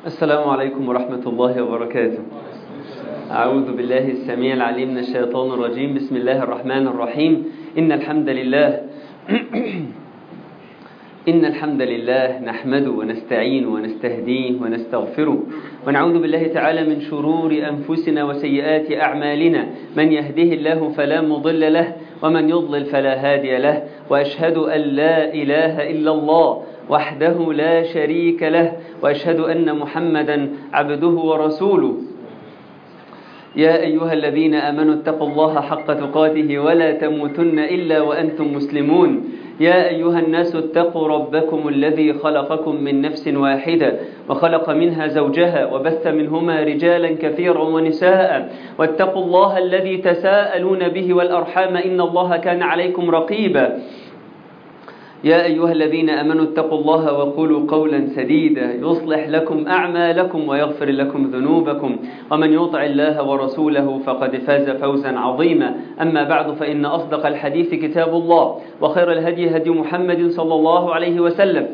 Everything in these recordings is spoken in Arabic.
السلام عليكم ورحمة الله وبركاته. أعوذ بالله السميع العليم من الشيطان الرجيم. بسم الله الرحمن الرحيم. إن الحمد لله نحمده ونستعين ونستهديه ونستغفره ونعوذ بالله تعالى من شرور أنفسنا وسيئات أعمالنا. من يهده الله فلا مضل له ومن يضلل فلا هادي له، وأشهد أن لا إله إلا الله وحده لا شريك له، وأشهد أن محمدا عبده ورسوله. يا أيها الذين آمنوا اتقوا الله حق تقاته ولا تموتن إلا وأنتم مسلمون. يا أيها الناس اتقوا ربكم الذي خلقكم من نفس واحدة وخلق منها زوجها وبث منهما رجالا كثيرا ونساء، واتقوا الله الذي تساءلون به والأرحام إن الله كان عليكم رقيبا. يا أيها الذين آمنوا اتقوا الله وقولوا قولا سديدا يصلح لكم أعمالكم ويغفر لكم ذنوبكم، ومن يطع الله ورسوله فقد فاز فوزا عظيما. أما بعد، فإن أصدق الحديث كتاب الله، وخير الهدي هدي محمد صلى الله عليه وسلم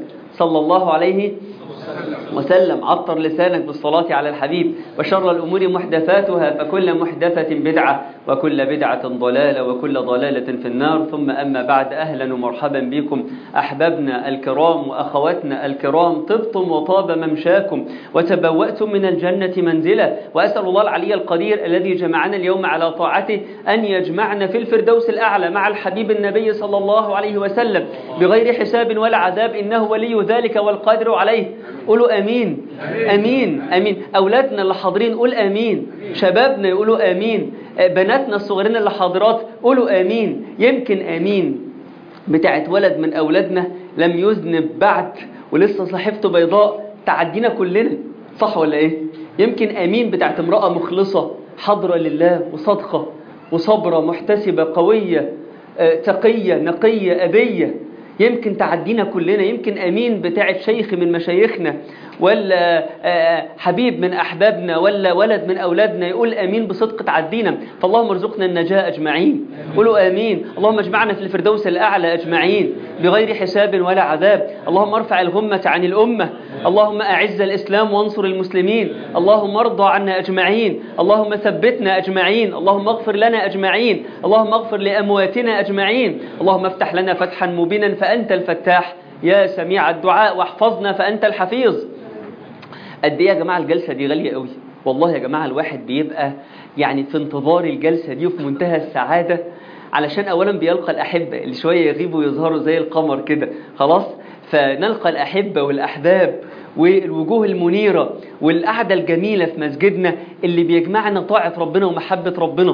عطر لسانك بالصلاة على الحبيب. وشر الأمور محدثاتها، فكل محدثة بدعة وكل بدعة ضلالة وكل ضلالة في النار. ثم أما بعد، أهلا ومرحبا بكم أحبابنا الكرام وأخواتنا الكرام. طبتم وطاب ممشاكم وتبوأتم من الجنة منزلا، وأسأل الله العلي القدير الذي جمعنا اليوم على طاعته أن يجمعنا في الفردوس الأعلى مع الحبيب النبي صلى الله عليه وسلم بغير حساب ولا عذاب، إنه ولي ذلك والقادر عليه. قولوا آمين آمين آمين. أولادنا اللي حاضرين قول آمين، شبابنا يقولوا آمين، بناتنا الصغيرين اللي حاضرات قولوا آمين. يمكن آمين بتاعت ولد من أولادنا لم يذنب بعد ولسه صحيفته بيضاء تعدينا كلنا، صح ولا إيه؟ يمكن آمين بتاعت امرأة مخلصة حاضرة لله وصادقة وصبرة محتسبة قوية تقية نقية أبية، يمكن تعدينا كلنا. يمكن آمين بتاعت شيخ من مشايخنا، ولا حبيب من أحبابنا، ولا ولد من أولادنا يقول آمين بصدق تعدينا. فاللهم ارزقنا النجاة أجمعين. قولوا آمين. اللهم اجمعنا في الفردوس الأعلى أجمعين بغير حساب ولا عذاب. اللهم ارفع الغمة عن الأمة. اللهم أعز الإسلام وانصر المسلمين. اللهم ارضى عنا أجمعين. اللهم ثبتنا أجمعين. اللهم اغفر لنا أجمعين. اللهم اغفر لأمواتنا أجمعين. اللهم افتح لنا فتحا مبينا فأنت الفتاح يا سميع الدعاء، واحفظنا فأنت الحفيظ. قد ايه يا جماعه الجلسه دي غاليه قوي والله يا جماعه. الواحد بيبقى يعني في انتظار الجلسه دي وفي منتهى السعاده، علشان اولا بيلقى الاحبه اللي شويه يغيبوا ويظهروا زي القمر كده خلاص، فنلقى الاحبه والاحباب والوجوه المنيره والقعده الجميله في مسجدنا اللي بيجمعنا طاعه ربنا ومحبه ربنا.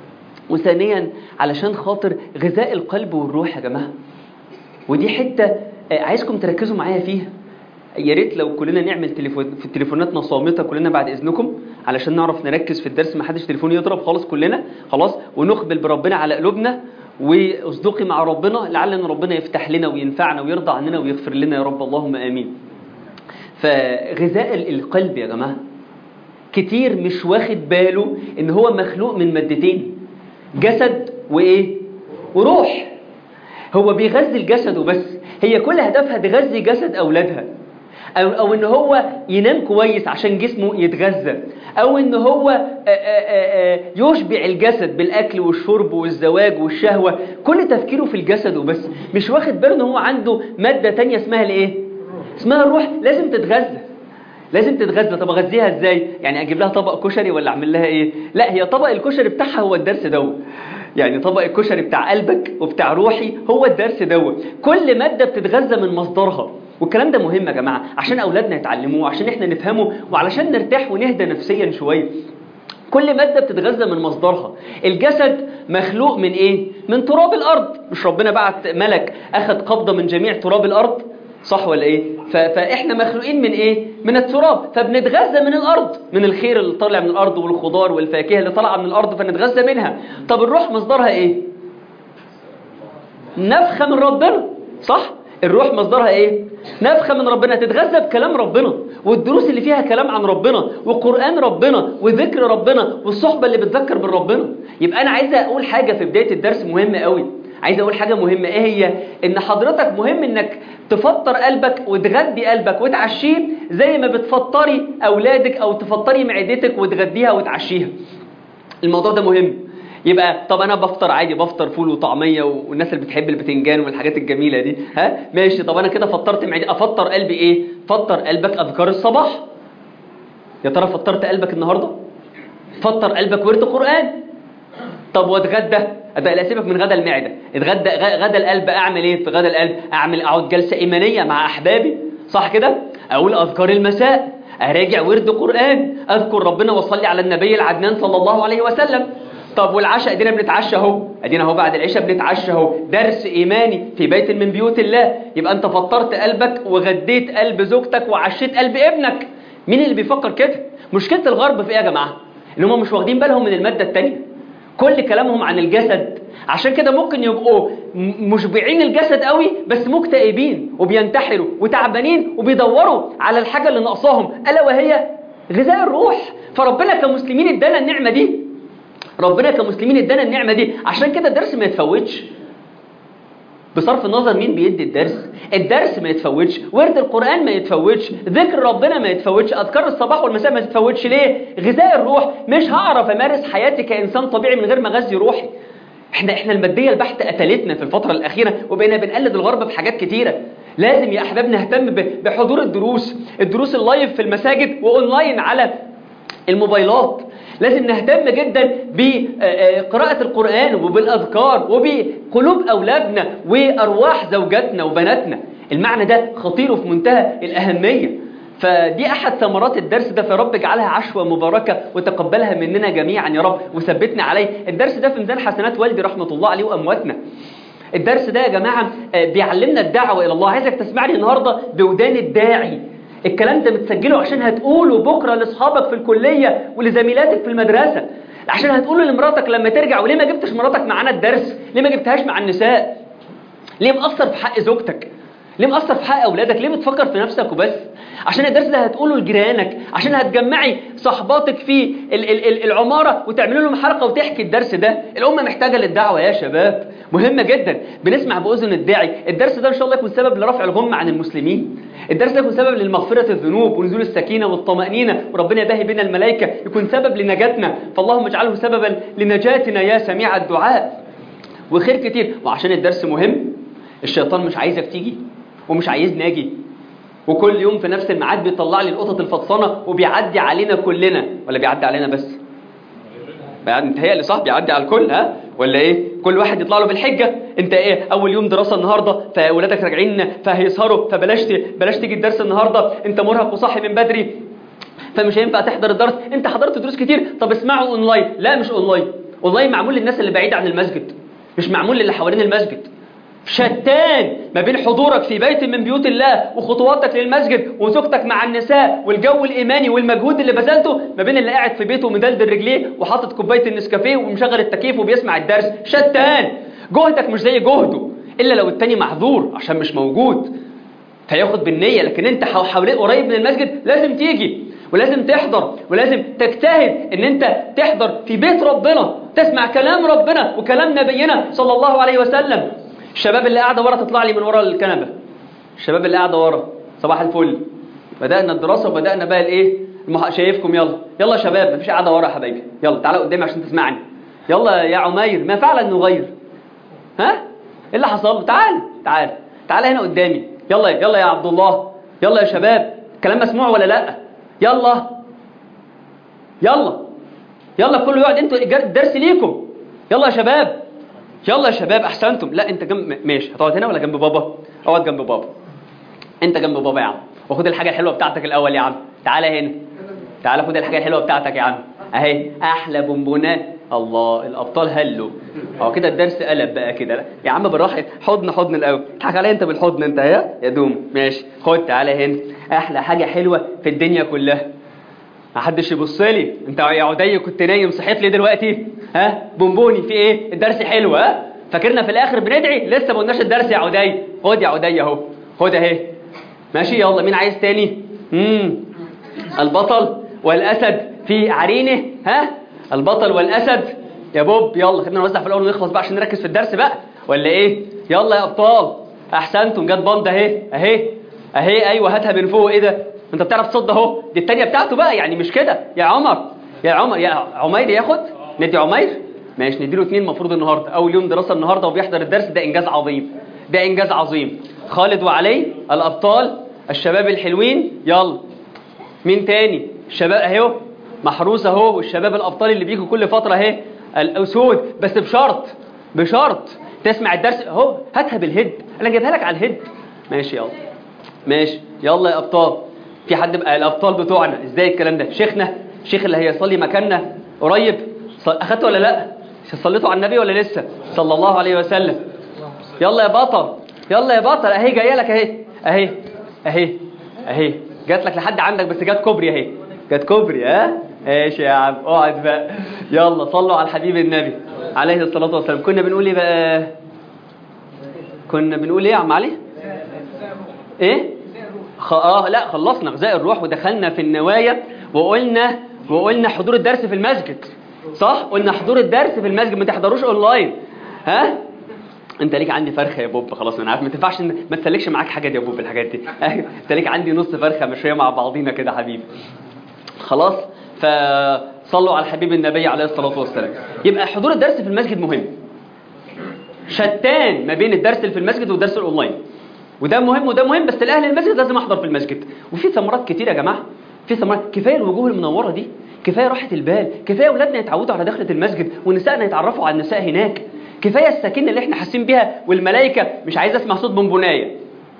وثانيا علشان خاطر غذاء القلب والروح يا جماعه، ودي حته عايزكم تركزوا معايا فيها. يا ريت لو كلنا نعمل في تليفوناتنا صامتة كلنا بعد إذنكم، علشان نعرف نركز في الدرس، ما حدش تليفون يضرب خالص كلنا خلاص، ونقبل بربنا على قلوبنا واصدقي مع ربنا لعل ربنا يفتح لنا وينفعنا ويرضى عننا ويغفر لنا يا رب، اللهم آمين. فغذاء القلب يا جماعة كتير مش واخد باله إن هو مخلوق من مادتين، جسد وإيه وروح. هو بيغذي الجسد وبس، هي كل هدفها تغذي جسد أولادها، أو إن هو ينام كويس عشان جسمه يتغذى، أو إن هو يشبع الجسد بالأكل والشرب والزواج والشهوة. كل تفكيره في الجسد وبس، مش واخد باله إن هو عنده مادة تانية اسمها الإيه؟ اسمها الروح. لازم تتغذى، لازم تتغذى. طب أغذيها إزاي؟ يعني أجيب لها طبق كشري ولا أعمل لها إيه؟ لا، هي طبق الكشري بتاعها هو الدرس دوت. يعني طبق الكشري بتاع قلبك وبتاع روحي هو الدرس دوت. كل مادة بتتغذى من مصدرها، والكلام ده مهم يا جماعة عشان أولادنا يتعلموه، عشان إحنا نفهمه، وعلشان نرتاح ونهدى نفسيا شوية. كل مادة بتتغذى من مصدرها. الجسد مخلوق من إيه؟ من تراب الأرض. مش ربنا بعت ملك أخذ قبضة من جميع تراب الأرض، صح ولا إيه؟ فإحنا مخلوقين من إيه؟ من التراب. فبنتغذى من الأرض، من الخير اللي طالع من الأرض والخضار والفاكهة اللي طالعة من الأرض فنتغذى منها. طب الروح مصدرها إيه؟ نفخة من ربنا، صح؟ الروح مصدرها إيه؟ نفخة من ربنا، تتغذى بكلام ربنا والدروس اللي فيها كلام عن ربنا وقرآن ربنا وذكر ربنا والصحبة اللي بتذكر من ربنا. يبقى أنا عايز أقول حاجة في بداية الدرس مهمة قوي عايز اقول حاجه مهمه، ايه هي؟ ان حضرتك مهم انك تفطر قلبك وتغذي قلبك وتعشيه زي ما بتفطري اولادك او تفطري معدتك وتغذيها وتعشيها. الموضوع ده مهم. يبقى طب انا بفطر عادي، بفطر فول وطعميه والناس اللي بتحب البتنجان والحاجات الجميله دي، ماشي. طب انا كده فطرت معدتي، افطر قلبي ايه؟ فطر قلبك اذكار الصباح. يا ترى فطرت قلبك النهارده؟ فطر قلبك ورد قران. طب واتغدى؟ لا سيبك من غدا المعده، اتغدى غدا القلب. اعمل ايه في غدا القلب؟ اقعد جلسه ايمانيه مع احبابي، صح كده؟ اقول اذكار المساء، اراجع ورد قران، اذكر ربنا واصلي على النبي العدنان صلى الله عليه وسلم. طب والعشاء ادينا بنتعشى اهو، ادينا اهو بعد العشاء بنتعشى اهو، درس ايماني في بيت من بيوت الله. يبقى انت فطرت قلبك وغديت قلب زوجتك وعشيت قلب ابنك. مين اللي بيفكر كده؟ مشكله الغرب في ايه يا جماعه؟ ان هم مش واخدين بالهم من الماده الثانيه، كل كلامهم عن الجسد. عشان كده ممكن يبقوا مشبعين الجسد قوي بس مكتئبين وبينتحروا وتعبانين وبيدوروا على الحاجه اللي ناقصاهم، الا وهي غذاء الروح. فربنا كمسلمين ادانا النعمه دي، ربنا كمسلمين ادانا النعمه دي. عشان كده الدرس ما يتفوتش، بصرف النظر مين بيدي الدرس، الدرس ما يتفوتش، ورد القرآن ما يتفوتش، ذكر ربنا ما يتفوتش، أذكار الصباح والمساء ما تتفوتش. ليه؟ غذاء الروح. مش هعرف أمارس حياتي كإنسان طبيعي من غير ما أغذي روحي. احنا المادية البحتة قتلتنا في الفترة الأخيرة، وبقينا بنقلد الغرب في حاجات كتيرة. لازم يا أحباب نهتم بحضور الدروس اللايف في المساجد وأونلاين على الموبايلات. لازم نهتم جدا بقراءة القرآن وبالأذكار وبقلوب أولادنا وأرواح زوجاتنا وبناتنا. المعنى ده خطير وفي منتهى الأهمية. فدي أحد ثمرات الدرس ده، فرب اجعلها عشوة مباركة وتقبلها مننا جميعا يا رب وثبتنا عليه. الدرس ده في ميزان حسنات والدي رحمة الله عليه وأمواتنا. الدرس ده يا جماعة بيعلمنا الدعوة إلى الله. عايزك تسمعني النهاردة بودان الداعي. الكلام ده متسجله عشان هتقوله بكرة لأصحابك في الكلية ولزميلاتك في المدرسة، عشان هتقوله لمراتك لما ترجع. وليه ما جبتش مراتك معانا الدرس؟ ليه ما جبتهاش مع النساء؟ ليه مقصر في حق زوجتك؟ ليه مقصر في حق أولادك؟ ليه بتفكر في نفسك وبس؟ عشان الدرس ده هتقوله لجيرانك، عشان هتجمعي صحباتك في العمارة وتعملوا لهم حلقة وتحكي الدرس ده. الأمة محتاجة للدعوة يا شباب، مهمة جدا. بنسمع بأذن الداعي. الدرس ده إن شاء الله يكون سبب لرفع الغمة عن المسلمين. الدرس ده يكون سبب للمغفرة الذنوب ونزول السكينة والطمأنينة، وربنا يباهي بنا الملائكة، يكون سبب لنجاتنا. فاللهم اجعله سببا لنجاتنا يا سميع الدعاء. وخير كتير. وعشان الدرس مهم، الشيطان مش عايزك تيجي ومش عايزني اجي، وكل يوم في نفس الميعاد بيطلع لي القطط الفطسانه وبيعدي علينا كلنا. ولا بيعدي علينا بس؟ متهيألي صح، بيعدي على الكل ولا ايه؟ كل واحد يطلع له بالحجه. انت ايه، اول يوم دراسه النهارده فاولادك راجعين فهيسهروا فبلاش تيجي الدرس النهارده، انت مرهق وصاحي من بدري فمش هينفع تحضر الدرس. انت حضرت دروس كتير، طب اسمعوا اونلاين. لا مش اونلاين، اونلاين معمول للناس اللي بعيده عن المسجد، مش معمول للي حوالين المسجد. شتان ما بين حضورك في بيت من بيوت الله وخطواتك للمسجد وزوجتك مع النساء والجو الإيماني والمجهود اللي بذلته، ما بين اللي قاعد في بيته ومدلدل رجليه وحاطط كوباية النسكافيه ومشغل التكييف وبيسمع الدرس. شتان. جهدك مش زي جهده، إلا لو التاني معذور عشان مش موجود فياخد بالنية. لكن انت حواليه قريب من المسجد لازم تيجي ولازم تحضر ولازم تجتهد ان انت تحضر في بيت ربنا، تسمع كلام ربنا وكلام نبينا صلى الله عليه وسلم. الشباب اللي قاعده ورا تطلع لي من ورا الكنبه. الشباب اللي قاعده ورا صباح الفل، بدأنا الدراسه وبدأنا بقى الايه شايفكم. يلا يا شباب، مفيش قاعده ورا يا حبايبي، يلا تعالى قدامي عشان تسمعني. يلا يا عمير، ما فعلا نغير. ايه اللي حصل؟ تعال هنا قدامي. يلا يا عبد الله، يلا يا شباب. الكلام مسموع ولا لا؟ يلا كله يقعد، انتوا الدرس ليكم. يلا يا شباب احسنتم. لا انت جنب، ماشي. هتقعد هنا ولا جنب بابا؟ اقعد جنب بابا. انت جنب بابا يا عم، وخد الحاجه الحلوه بتاعتك الاول يا عم. تعالى هنا، تعالى خد الحاجه الحلوه بتاعتك يا عم اهي، احلى بونبونات. الله، الابطال هلوا. كده الدرس قلب بقى كده. يا عم بالراحه، حضن الاول. اضحك عليا انت بالحضن انت يا دوم. ماشي، خد تعالى هنا، احلى حاجه حلوه في الدنيا كلها. ما حدش يبص لي. انت يا عدي كنت نايم صحيت لي دلوقتي؟ بونبوني في ايه؟ الدرس حلو. فاكرنا في الاخر بندعي؟ لسه ما قلناش الدرس يا عدي. خد يا عدي اهو، خد اهي. ماشي، يلا مين عايز تاني؟ البطل والاسد في عرينه. البطل والاسد يا بوب. يلا خلينا نوزع في الاول ونخلص بقى عشان نركز في الدرس بقى. ولا ايه؟ يلا يا ابطال، احسنتم، جت باندا اهي ايوه، هاتها من فوق. ايه ده؟ انت بتعرف تصد اهو، دي التانية بتاعته بقى، يعني مش كده يا عمر يا عمير ياخد. ندي عمير، ماشي، نديله 2 المفروض النهارده، اول يوم دراسه النهارده وبيحضر الدرس، ده انجاز عظيم، ده انجاز عظيم. خالد وعلي الابطال الشباب الحلوين. يلا مين تاني؟ الشباب اهو محروس اهو، والشباب الابطال اللي بيجوا كل فتره اهي، الاسود، بس بشرط تسمع الدرس اهو، هاتها بالهيد، انا جايبها لك على الهيد. ماشي يلا، ماشي يلا يا ابطال. في حد بقى الابطال بتوعنا ازاي الكلام ده؟ شيخنا، الشيخ اللي هيصلي مكاننا قريب، اخدته ولا لا؟ صليتوا على النبي ولا لسه صلى الله عليه وسلم؟ يلا يا بطل، يلا يا بطل، اهي جايه لك اهي جات لك لحد عندك، بس جات كوبري اهي، جات كوبري. ماشي يا عم، اقعد بقى. يلا صلوا على الحبيب النبي عليه الصلاه والسلام. كنا بنقول ايه بقى؟ كنا بنقول ايه يا عم علي؟ ايه؟ لا خلصنا غذاء الروح ودخلنا في النوايا، وقلنا حضور الدرس في المسجد، صح؟ قلنا حضور الدرس في المسجد، ما تحضروش اونلاين. انت ليك عندي فرخه يا بوب، خلاص انا عارف ما تنفعش ما تسلكش معاك حاجه دي يا بوب، الحاجات دي. انت ليك عندي نص فرخه مشويه مع بعضينا كده حبيبي. خلاص، فصلوا على الحبيب النبي عليه الصلاه والسلام. يبقى حضور الدرس في المسجد مهم، شتان ما بين الدرس اللي في المسجد والدرس الاونلاين، وده مهم وده مهم، بس الاهل المسجد لازم احضر في المسجد. وفي ثمرات كتير يا جماعه، في ثمرات كفايه، الوجوه المنوره دي كفايه، راحه البال كفايه، اولادنا يتعودوا على دخله المسجد، ونسائنا يتعرفوا على النساء هناك، كفايه السكينه اللي احنا حاسين بيها، والملائكه. مش عايز اسمع صوت بونبونايه.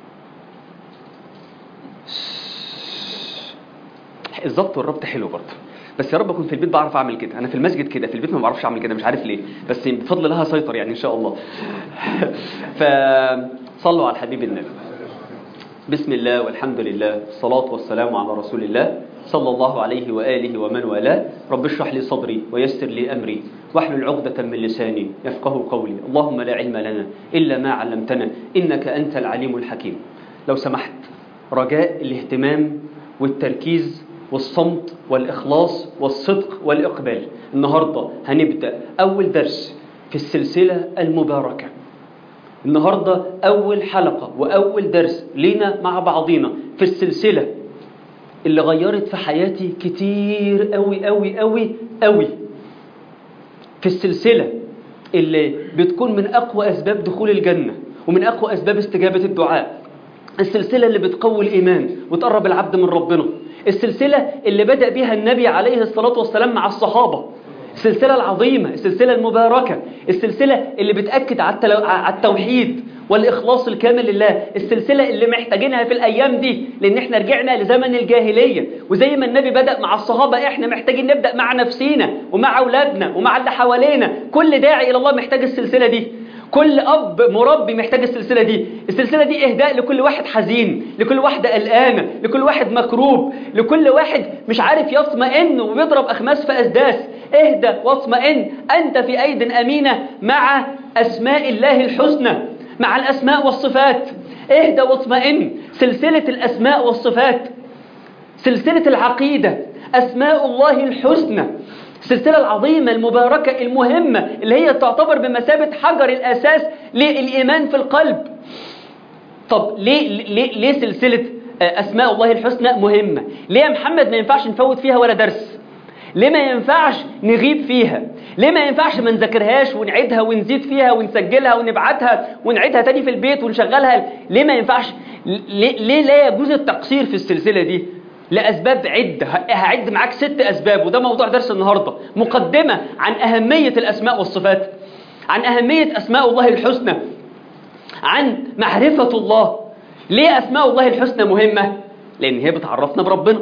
الظبط والربط حلو برضه، بس يا رب اكون في البيت بعرف اعمل كده. انا في المسجد كده، في البيت ما بعرفش اعمل كده، مش عارف ليه، بس بفضل الله هسيطر يعني ان شاء الله. فصلوا على الحبيب النبي. بسم الله والحمد لله، الصلاة والسلام على رسول الله صلى الله عليه وآله ومن والاه. رب اشرح لي صدري ويسر لي أمري واحلل عقدة من لساني يفقه قولي. اللهم لا علم لنا إلا ما علمتنا إنك أنت العليم الحكيم. لو سمحت، رجاء الاهتمام والتركيز والصمت والإخلاص والصدق والإقبال. النهاردة هنبدأ أول درس في السلسلة المباركة. النهاردة أول حلقة وأول درس لينا مع بعضينا في السلسلة اللي غيرت في حياتي كتير أوي أوي أوي أوي، في السلسلة اللي بتكون من أقوى أسباب دخول الجنة ومن أقوى أسباب استجابة الدعاء، السلسلة اللي بتقوي الإيمان وتقرب العبد من ربنا، السلسلة اللي بدأ بها النبي عليه الصلاة والسلام مع الصحابة، السلسلة العظيمة، السلسلة المباركة، السلسلة اللي بتأكد على التوحيد والإخلاص الكامل لله، السلسلة اللي محتاجينها في الأيام دي، لأن احنا رجعنا لزمن الجاهلية، وزي ما النبي بدأ مع الصحابة احنا محتاجين نبدأ مع نفسينا ومع أولادنا ومع اللي حوالينا. كل داعي إلى الله محتاج السلسلة دي، كل أب مربي محتاج السلسلة دي. السلسلة دي إهداء لكل واحد حزين، لكل واحدة قلقانة، لكل واحد مكروب، لكل واحد مش عارف يطمئن وبيضرب أخماس في أسداس. اهدى واطمئن، أنت في أيد أمينة مع أسماء الله الحسنى، مع الأسماء والصفات. اهدى واطمئن. سلسلة الأسماء والصفات، سلسلة العقيدة، أسماء الله الحسنى، السلسلة العظيمة المباركة المهمة اللي هي تعتبر بمثابة حجر الأساس للإيمان في القلب. طب ليه سلسلة أسماء الله الحسنى مهمة؟ ليه يا محمد ما ينفعش نفوت فيها ولا درس؟ ليه ما ينفعش نغيب فيها؟ ليه ما ينفعش ما نذاكرهاش ونعيدها ونزيد فيها ونسجلها ونبعتها ونعيدها تاني في البيت ونشغلها؟ ليه ما ينفعش؟ ليه لا يجوز التقصير في السلسلة دي؟ لأسباب عدة، هعد معاك 6 أسباب، وده موضوع درس النهاردة. مقدمة عن أهمية الأسماء والصفات، عن أهمية أسماء الله الحسنى، عن معرفة الله. ليه أسماء الله الحسنى مهمة؟ لأن هي بتعرفنا بربنا.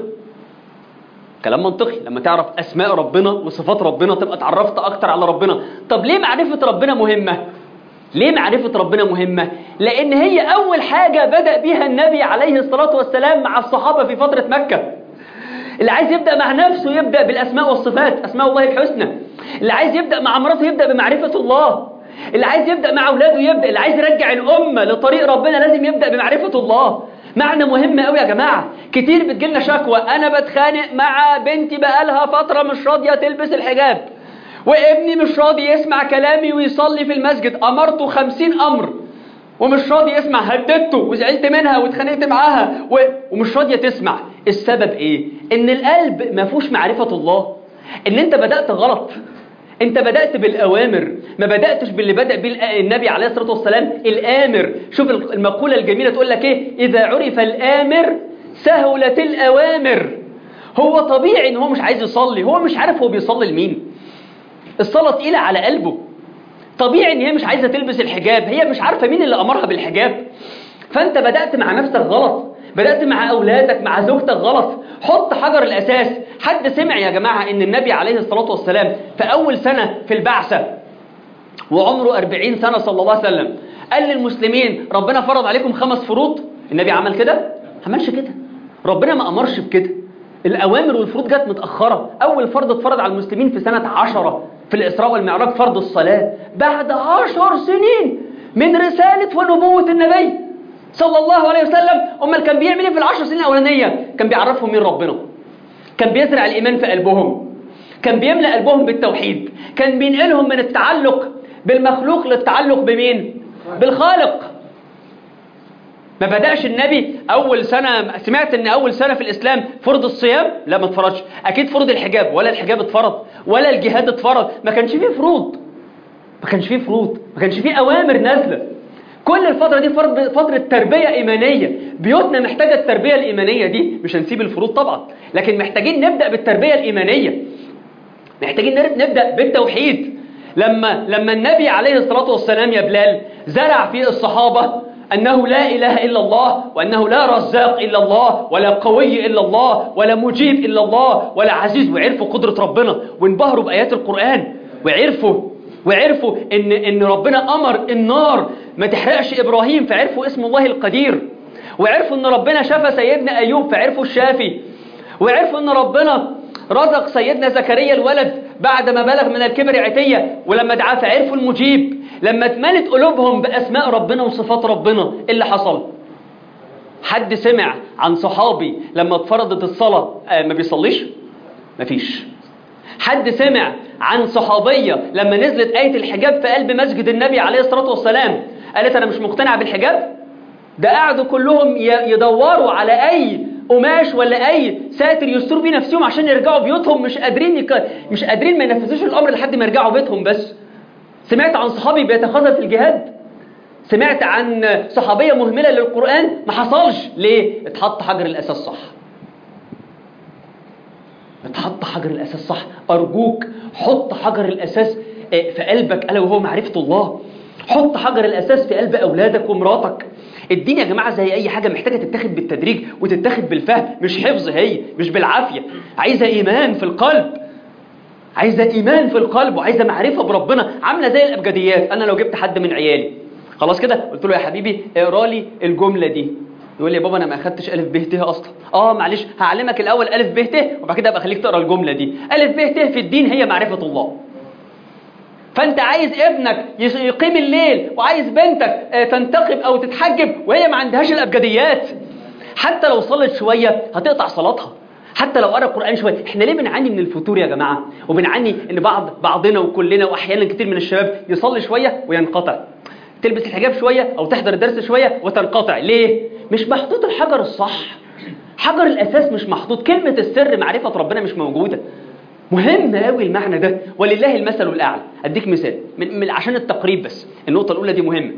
كلام منطقي، لما تعرف أسماء ربنا وصفات ربنا تبقى تعرفت أكتر على ربنا. طب ليه معرفة ربنا مهمة؟ ليه معرفة ربنا مهمة؟ لأن هي أول حاجة بدأ بها النبي عليه الصلاة والسلام مع الصحابة في فترة مكة. اللي عايز يبدأ مع نفسه يبدأ بالأسماء والصفات، أسماء الله الحسنى. اللي عايز يبدأ مع مراته يبدأ بمعرفة الله. اللي عايز يبدأ مع أولاده يبدأ، اللي عايز يرجع الأمة لطريق ربنا لازم يبدأ بمعرفة الله. معنى مهم قوي يا جماعة. كتير بتجيلنا شكوى، أنا بتخانق مع بنتي بقالها فترة مش راضية تلبس الحجاب، وابني مش راضي يسمع كلامي ويصلي في المسجد، أمرته 50 أمر ومش راضي يسمع، هددته وزعلت منها واتخانقت معاها ومش راضية تسمع. السبب ايه؟ ان القلب ما فيهوش معرفة الله، ان انت بدأت غلط، انت بدأت بالأوامر، ما بدأتش باللي بدأ بيه النبي عليه الصلاة والسلام، الآمر. شوف المقولة الجميلة تقول لك ايه؟ إذا عرف الآمر سهلت الأوامر. هو طبيعي ان هو مش عايز يصلي، هو مش عارف هو بيصلي لمين، الصلاة تقيلة على قلبه. طبيعي ان هي مش عايزة تلبس الحجاب، هي مش عارفة مين اللي أمرها بالحجاب. فانت بدأت مع نفسك غلط، بدأت مع أولادك مع زوجتك غلط. حط حجر الأساس. حد سمع يا جماعة ان النبي عليه الصلاة والسلام في أول سنة في البعثة وعمره 40 سنة صلى الله عليه وسلم قال للمسلمين ربنا فرض عليكم 5 فروض؟ النبي عمل كده؟ ما عملش كده. ربنا ما أمرش بكده. الأوامر والفروض جت متأخرة. أول فرض اتفرض على المسلمين في سنة 10 في الإسراء والمعراج، فرض الصلاة، بعد 10 سنين من رسالة ونبوة النبي صلى الله عليه وسلم. أمال كان بيعمل ايه في ال10 سنين الأولانية؟ كان بيعرفهم مين ربنا، كان بيزرع الإيمان في قلبهم، كان بيملأ قلبهم بالتوحيد، كان بينقلهم من التعلق بالمخلوق للتعلق بمين؟ بالخالق. ما بدأش النبي أول سنة. سمعت أن أول سنة في الإسلام فرض الصيام؟ لا ما اتفرضش. أكيد فرض الحجاب، ولا الحجاب اتفرض ولا الجهاد اتفرض. ما كانش فيه فروض، ما كانش فيه فروض، ما كانش فيه أوامر نازلة. كل الفترة دي فترة تربية إيمانية. بيوتنا محتاجة التربية الإيمانية دي. مش هنسيب الفروض طبعا، لكن محتاجين نبدأ بالتربية الإيمانية، محتاجين نبدأ بالتوحيد. لما النبي عليه الصلاة والسلام يا بلال زرع في الصحابة أنه لا إله إلا الله، وأنه لا رزاق إلا الله، ولا قوي إلا الله، ولا مجيب إلا الله، ولا عزيز، وعرفوا قدرة ربنا وانبهروا بآيات القرآن، وعرفوا إن ربنا أمر النار ما تحرقش إبراهيم، فعرفوا اسم الله القدير، وعرفوا إن ربنا شفى سيدنا أيوب فعرفوا الشافي، وعرفوا إن ربنا رزق سيدنا زكريا الولد بعد ما بلغ من الكبر عتية، ولما دعاه فعرفوا المجيب. لما اتملت قلوبهم بأسماء ربنا وصفات ربنا، إيه اللي حصل؟ حد سمع عن صحابي لما اتفرضت الصلاة ما بيصليش؟ مفيش. حد سمع عن صحابية لما نزلت آية الحجاب في قلب مسجد النبي عليه الصلاة والسلام قالت أنا مش مقتنعة بالحجاب؟ ده قعدوا كلهم يدوروا على أي قماش ولا أي ساتر يستروا بيه نفسهم عشان يرجعوا بيوتهم، مش قادرين ما ينفذوش الأمر لحد ما يرجعوا بيتهم. بس سمعت عن صحابي بيتخاذل في الجهاد؟ سمعت عن صحابية مهملة للقرآن؟ ما حصلش. ليه؟ اتحط حجر الأساس صح. اتحط حجر الأساس صح. أرجوك حط حجر الأساس في قلبك، ألا وهو معرفة الله. حط حجر الأساس في قلب أولادك ومراتك. الدين يا جماعة زي أي حاجة محتاجة تتاخد بالتدريج وتتاخد بالفهم، مش حفظ، هي مش بالعافية. عايزة إيمان في القلب، عايزة إيمان في القلب، وعايزة معرفة بربنا. عاملة زي الأبجديات. أنا لو جبت حد من عيالي خلاص كده قلت له يا حبيبي اقرا لي الجملة دي، يقول لي يا بابا أنا ما أخدتش ألف ب ت أصلا. معلش هعلمك الأول ألف ب ت وبعد كده أبقى أخليك تقرا الجملة دي. ألف ب ت في الدين هي معرفة الله. فأنت عايز ابنك يقيم الليل، وعايز بنتك تنتقب أو تتحجب وهي ما عندهاش الأبجديات. حتى لو صلت شوية هتقطع صلاتها، حتى لو قرأ القرآن شوية. احنا ليه بنعاني من الفتور يا جماعة؟ وبنعاني ان بعضنا وكلنا واحيانا كتير من الشباب يصلي شوية وينقطع، تلبس الحجاب شوية او تحضر الدرس شوية وتنقطع. ليه؟ مش محطوط الحجر الصح، حجر الأساس مش محطوط. كلمة السر معرفة ربنا مش موجودة. مهم قوي المعنى ده، ولله المثل الأعلى. أديك مثال عشان التقريب بس، النقطة الأولى دي مهمة.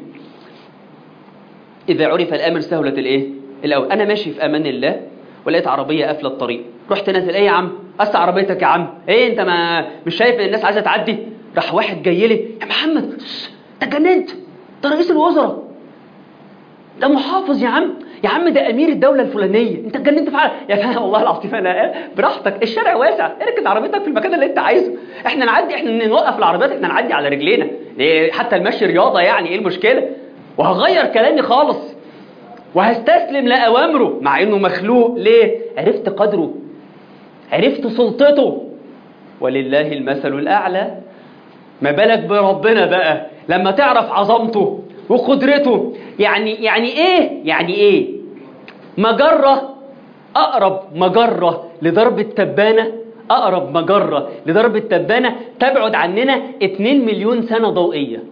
إذا عرف الأمر سهلت الإيه؟ الأول. أنا ماشي في أمان الله ولقيت عربية قافلة الطريق، رحت نازل ايه يا عم؟ قص عربيتك يا عم. ايه انت مش شايف ان الناس عايزة تعدي؟ راح واحد جاي لي يا محمد انت جننت، ده رئيس الوزراء، ده محافظ يا عم ده امير الدولة الفلانية، انت اتجننت في حاجة يا فندم؟ والله العظيم انا براحتك، الشارع واسع، اركن عربيتك في المكان اللي انت عايزه. احنا نعدي، احنا نوقف العربيات، احنا نعدي على رجلينا، حتى المشي رياضة يعني، ايه المشكلة؟ وهغير كلامي خالص وهستسلم لأوامره مع انه مخلوق. ليه؟ عرفت قدره، عرفت سلطته، ولله المثل الأعلى. ما بالك بربنا بقى لما تعرف عظمته وقدرته. يعني ايه مجرة، اقرب مجرة لضرب التبانة أقرب مجرة لدرب التبانة تبعد عننا 2 مليون سنة ضوئية.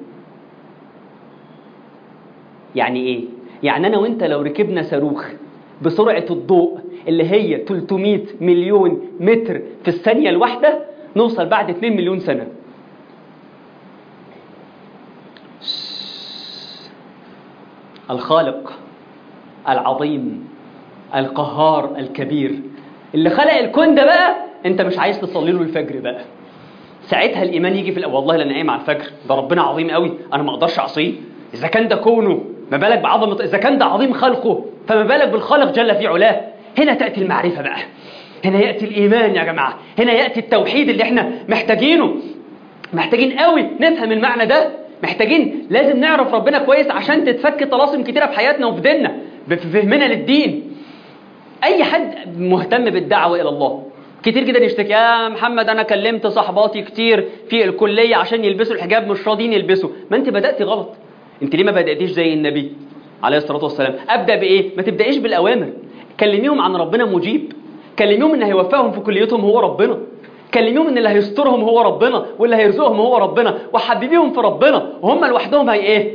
يعني إيه؟ يعني أنا وإنت لو ركبنا صاروخ بسرعة الضوء اللي هي 300 مليون متر في الثانية الواحدة نوصل بعد 2 مليون سنة. الخالق العظيم القهار الكبير اللي خلق الكون ده بقى انت مش عايز تصلي له الفجر بقى. ساعتها الايمان يجي في والله لا انا قايم على الفجر، ده ربنا عظيم قوي انا ما اقدرش اعصيه. اذا كان ده كونه ما بالك بعظمه، اذا كان ده عظيم خلقه فما بالك بالخالق جل في علاه. هنا تاتي المعرفه بقى، هنا ياتي الايمان يا جماعه، هنا ياتي التوحيد اللي احنا محتاجينه. محتاجين قوي نفهم المعنى ده، محتاجين لازم نعرف ربنا كويس عشان تتفك طلاسم كتيره في حياتنا وفي ديننا بفهمنا للدين. اي حد مهتم بالدعوه الى الله كتير جدا يشتكي، يا محمد انا كلمت صحباتي كتير في الكليه عشان يلبسوا الحجاب مش راضيين يلبسوا. ما انت بداتي غلط. انت ليه ما بداتيش زي النبي عليه الصلاه والسلام؟ ابدا بايه؟ ما تبدايش بالاوامر، كلميهم عن ربنا مجيب، كلميهم ان هيوفقهم في كليتهم هو ربنا، كلميهم ان اللي هيسترهم هو ربنا واللي هيرزقهم هو ربنا، وحببيهم في ربنا وهم لوحدهم هي ايه؟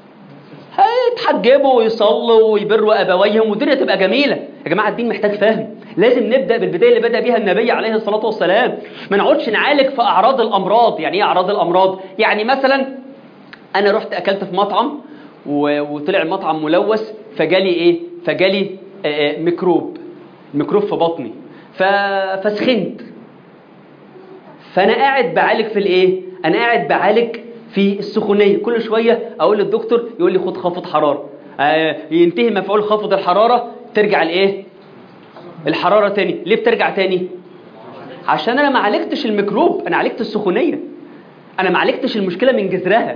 هيتحجبوا ويصلوا ويبروا ابويهم والدنيا تبقى جميله. يا جماعه الدين محتاج فهم، لازم نبدا بالبدايه اللي بدا بيها النبي عليه الصلاه والسلام. ما نقعدش نعالج في اعراض الامراض. يعني ايه اعراض الامراض؟ يعني مثلا انا رحت اكلت في مطعم وطلع المطعم ملوث فجالي ايه؟ فجالي ميكروب في بطني فسخنت. فانا قاعد بعالج في الايه؟ انا قاعد بعالج في السخونيه. كل شويه اقول للدكتور يقول لي خد خافض حراره، ينتهي مفعول خافض الحراره ترجع الايه؟ الحراره تاني. ليه بترجع تاني؟ عشان انا ما عالجتش الميكروب، انا عالجت السخونيه، انا ما عالجتش المشكله من جذرها.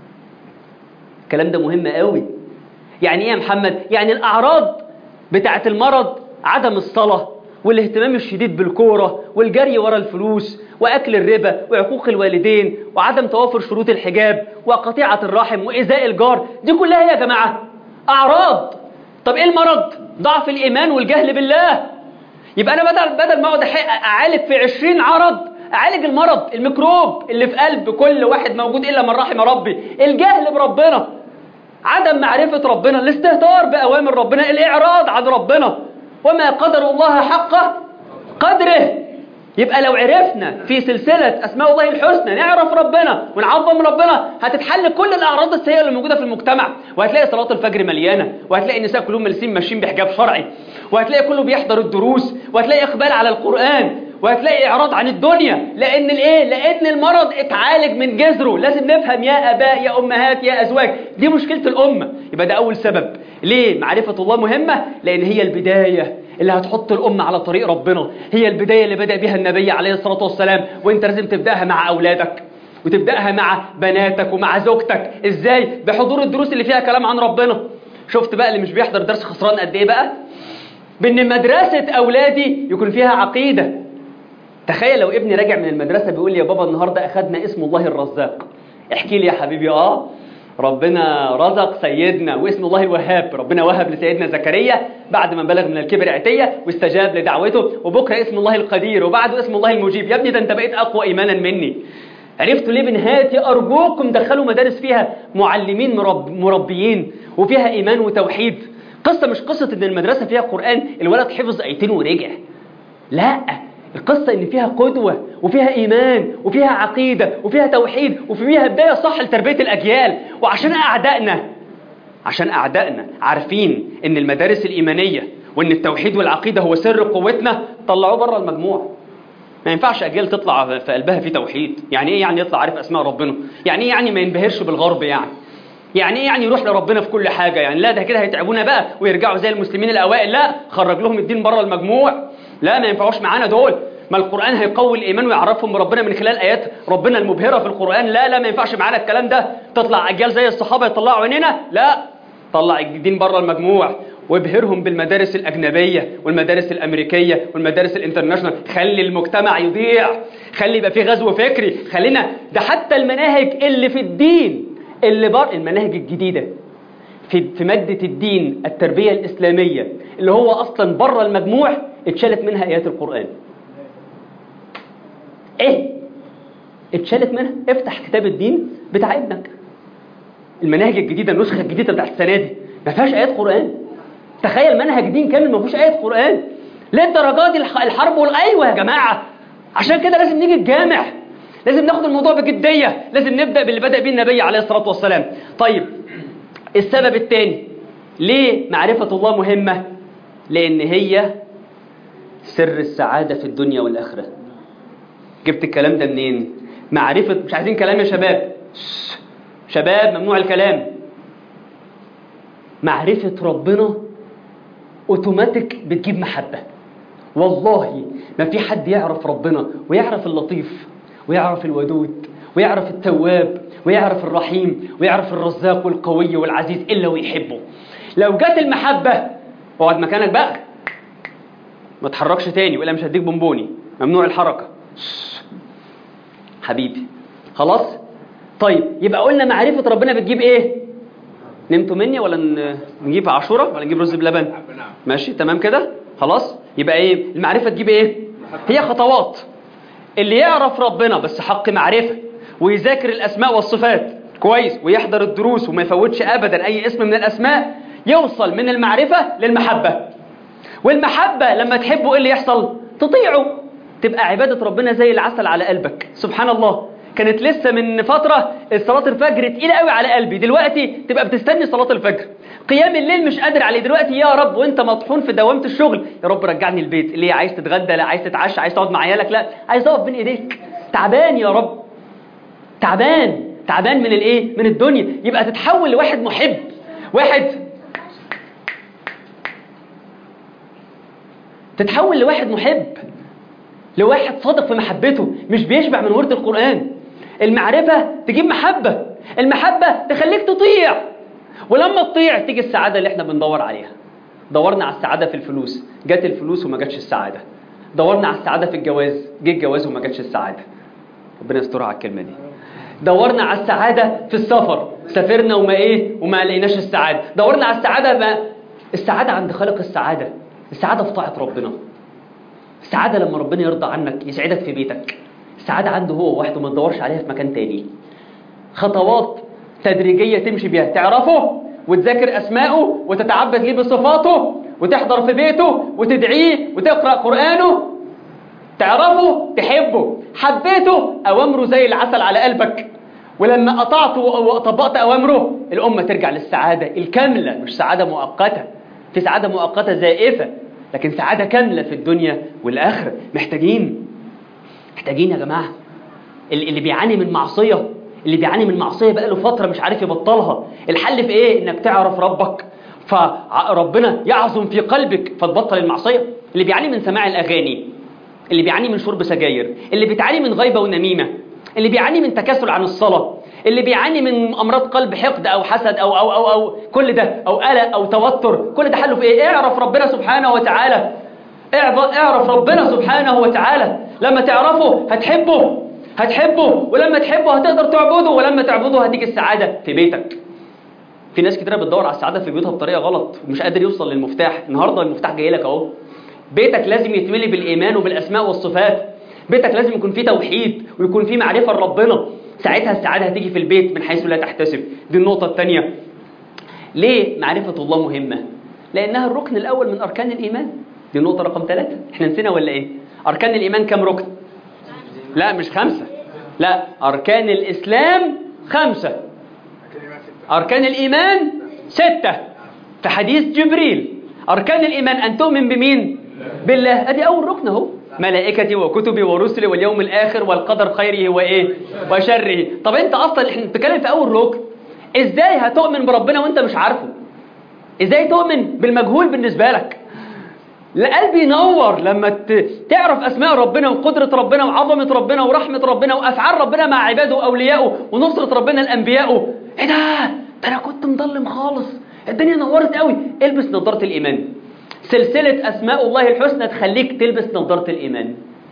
الكلام ده مهم قوي. يعني ايه يا محمد؟ يعني الاعراض بتاعه المرض عدم الصلاه والاهتمام الشديد بالكوره والجري ورا الفلوس واكل الربا وعقوق الوالدين وعدم توافر شروط الحجاب وقطيعه الرحم وايذاء الجار، دي كلها يا جماعه اعراض. طب ايه المرض؟ ضعف الايمان والجهل بالله. يبقى انا بدل ما اقعد اعالج في 20 عرض اعالج المرض الميكروب اللي في قلب كل واحد موجود الا من رحم ربي. الجهل بربنا، عدم معرفه ربنا، الاستهتار باوامر ربنا، الاعراض عن ربنا، وما قدر الله حق قدره. يبقى لو عرفنا في سلسلة أسماء الله الحسنى نعرف ربنا ونعظم ربنا هتتحل كل الأعراض السيئة اللي موجودة في المجتمع. وهتلاقي صلاة الفجر مليانة، وهتلاقي النساء كلهم ماشيين بحجاب شرعي، وهتلاقي كله بيحضر الدروس، وهتلاقي إقبال على القرآن، وهتلاقي إعراض عن الدنيا. لأن الإيه؟ لأن المرض اتعالج من جذره. لازم نفهم يا آباء يا أمهات يا أزواج، دي مشكلة الأمة. يبقى ده أول سبب. ليه معرفة الله مهمة؟ لأن هي البداية اللي هتحط الأمة على طريق ربنا، هي البداية اللي بدأ بها النبي عليه الصلاة والسلام. وانت لازم تبدأها مع أولادك وتبدأها مع بناتك ومع زوجتك. ازاي؟ بحضور الدروس اللي فيها كلام عن ربنا. شفت بقى اللي مش بيحضر درس خسران قد ايه بقى؟ بان مدرسة أولادي يكون فيها عقيدة. تخيل لو ابني راجع من المدرسة بيقول لي يا بابا النهاردة أخدنا اسم الله الرزاق. احكي لي يا حبيبي. ربنا رزق سيدنا واسم الله الوهاب، ربنا وهب لسيدنا زكريا بعد ما بلغ من الكبر عتية واستجاب لدعوته، وبكرة اسم الله القدير وبعده اسم الله المجيب. يا ابني ده انت بقيت أقوى إيمانا مني. عرفتوا ليه بنهاتي؟ أرجوكم دخلوا مدارس فيها معلمين مربيين وفيها إيمان وتوحيد. قصة مش قصة ان المدرسة فيها قرآن الولد حفظ آيتين ورجع، لا، القصة ان فيها قدوة وفيها ايمان وفيها عقيدة وفيها توحيد وفيها بداية صح لتربية الاجيال. وعشان اعدائنا عارفين ان المدارس الايمانية وان التوحيد والعقيدة هو سر قوتنا، طلعوه بره المجموع. ما ينفعش اجيال تطلع في قلبها في توحيد. يعني ايه يعني يطلع عارف اسماء ربنا؟ يعني ايه يعني ما ينبهرش بالغرب؟ يعني ايه يعني يروح لربنا في كل حاجة؟ يعني لا ده كده هيتعبونا بقى ويرجعوا زي المسلمين الاوائل. لا، خرج لهم الدين بره المجموع. لا، ما ينفعوش معانا دول. ما القرآن هيقوي الإيمان ويعرفهم بربنا من خلال آيات ربنا المبهرة في القرآن. لا ما ينفعش معانا الكلام ده. تطلع أجيال زي الصحابة يطلعوا عيننا؟ لا، طلع الدين بره المجموع وابهرهم بالمدارس الأجنبية والمدارس الأمريكية والمدارس الانترناشنال. خلي المجتمع يضيع، خلي يبقى في غزو فكري. خلينا ده حتى المناهج اللي في الدين اللي المناهج الجديدة في مادة الدين التربية الإسلامية اللي هو أصلا بره المجموع اتشالت منها آيات القرآن. ايه اتشالت منها؟ افتح كتاب الدين بتاع ابنك، المناهج الجديده، النسخه الجديده بتاعت السنه دي ما فيهاش ايات قران. تخيل منهج دين كامل ما فيهوش ايات قران. ليه الدرجات دي الحرب ايوه يا جماعه، عشان كده لازم نيجي الجامع، لازم ناخد الموضوع بجديه، لازم نبدا باللي بدا بيه النبي عليه الصلاه والسلام. طيب السبب الثاني ليه معرفه الله مهمه؟ لان هي سر السعاده في الدنيا والاخره. جبت الكلام ده منين؟ معرفه، مش عايزين كلام يا شباب، شباب ممنوع الكلام. معرفة ربنا اوتوماتيك بتجيب محبة. والله ما في حد يعرف ربنا ويعرف اللطيف ويعرف الودود ويعرف التواب ويعرف الرحيم ويعرف الرزاق والقوي والعزيز إلا ويحبه. لو جات المحبة اقعد مكانك بقى، ما تحركش تاني ولا مش هديك بونبوني، ممنوع الحركة حبيبي. خلاص؟ طيب يبقى قلنا معرفة ربنا بتجيب ايه؟ نمتوا مني ولا نجيب عاشورة ولا نجيب رز بلبن؟ ماشي تمام كده. خلاص يبقى ايه المعرفة تجيب ايه؟ هي خطوات. اللي يعرف ربنا بس حق معرفة ويذاكر الاسماء والصفات كويس ويحضر الدروس وما يفوتش ابدا اي اسم من الاسماء يوصل من المعرفة للمحبة. والمحبة لما تحبه ايه اللي يحصل؟ تطيعه، تبقى عبادة ربنا زي العسل على قلبك. سبحان الله، كانت لسه من فترة صلاة الفجر تقيلة قوي على قلبي، دلوقتي تبقى بتستني صلاة الفجر. قيام الليل مش قادر عليه دلوقتي، يا رب وانت مطحون في دوامة الشغل، يا رب رجعني البيت. ليه؟ عايز تتغدى؟ لا. عايز تتعشى؟ عايز تقعد مع عيالك؟ لا. عايز اقف بين ايديك، تعبان يا رب، تعبان من الايه؟ من الدنيا. يبقى تتحول لواحد محب، تتحول لواحد محب، لواحد صادق في محبته، مش بيشبع من ورد القرآن. المعرفة تجيب محبة، المحبة تخليك تطيع، ولما تطيع تيجي السعادة اللي احنا بندور عليها. دورنا على السعادة في الفلوس، جت الفلوس وما جاتش السعادة. دورنا على السعادة في الجواز، جه الجواز وما جاتش السعادة. ربنا يسترها على الكلمة دي. دورنا على السعادة في السفر، سافرنا وما لقيناش السعادة. دورنا على السعادة السعادة عند خالق السعادة، السعادة في طاعة ربنا. السعادة لما ربنا يرضى عنك يسعدك في بيتك، السعادة عنده هو وحده، ما تدورش عليها في مكان تاني. خطوات تدريجية تمشي بيها، تعرفه وتذاكر أسماءه وتتعبد ليه بصفاته وتحضر في بيته وتدعيه وتقرأ قرآنه، تعرفه تحبه، حبيته أوامره زي العسل على قلبك، ولما قطعته وطبقت أوامره الأمة ترجع للسعادة الكاملة، مش سعادة مؤقتة. في سعادة مؤقتة زائفة، لكن سعادة كاملة في الدنيا والآخرة. محتاجين يا جماعة. اللي بيعاني من معصية بقى له فترة مش عارف يبطلها، الحل في ايه؟ انك تعرف ربك فربنا يعظم في قلبك فتبطل المعصية. اللي بيعاني من سماع الأغاني، اللي بيعاني من شرب سجاير، اللي بيتعاني من غيبة ونميمة، اللي بيعاني من تكاسل عن الصلاة، اللي بيعاني من أمراض قلب، حقد أو حسد أو كل ده، أو قلق أو توتر، كل ده حله في إيه؟ اعرف ربنا سبحانه وتعالى. اعرف ربنا سبحانه وتعالى. لما تعرفه هتحبه، ولما تحبه هتقدر تعبده، ولما تعبده هتيجي السعادة في بيتك. في ناس كتير بتدور على السعادة في بيوتها بطريقة غلط ومش قادر يوصل للمفتاح. النهاردة المفتاح جاي لك أهو. بيتك لازم يتملي بالإيمان وبالأسماء والصفات. بيتك لازم يكون فيه توحيد ويكون فيه معرفة لربنا، ساعتها السعادة هتيجي في البيت من حيث لا تحتسب. دي النقطة الثانية. ليه معرفة الله مهمة؟ لأنها الركن الأول من أركان الإيمان. دي النقطة رقم 3. احنا نسينا ولا إيه؟ أركان الإيمان كم ركن؟ لا مش 5، لا، أركان الإسلام 5، أركان الإيمان 6 في حديث جبريل. أركان الإيمان أن تؤمن بمين؟ بالله، أدي أول ركن أهو، ملائكتي وكتبي ورسلي واليوم الآخر والقدر خيره وإيه وشره. طب أنت أصلا إحنا بنتكلم في أول ركن، إزاي هتؤمن بربنا وأنت مش عارفه؟ إزاي تؤمن بالمجهول بالنسبة لك؟ القلب ينور لما تعرف أسماء ربنا وقدرة ربنا وعظمة ربنا ورحمة ربنا وأفعال ربنا مع عباده وأوليائه ونصرة ربنا لأنبيائه. إيه ده أنا كنت مظلم خالص، الدنيا نورت قوي. البس نظارة الإيمان. سلسلة أسماء الله الحسنى تخليك تلبس نظارة الإيمان.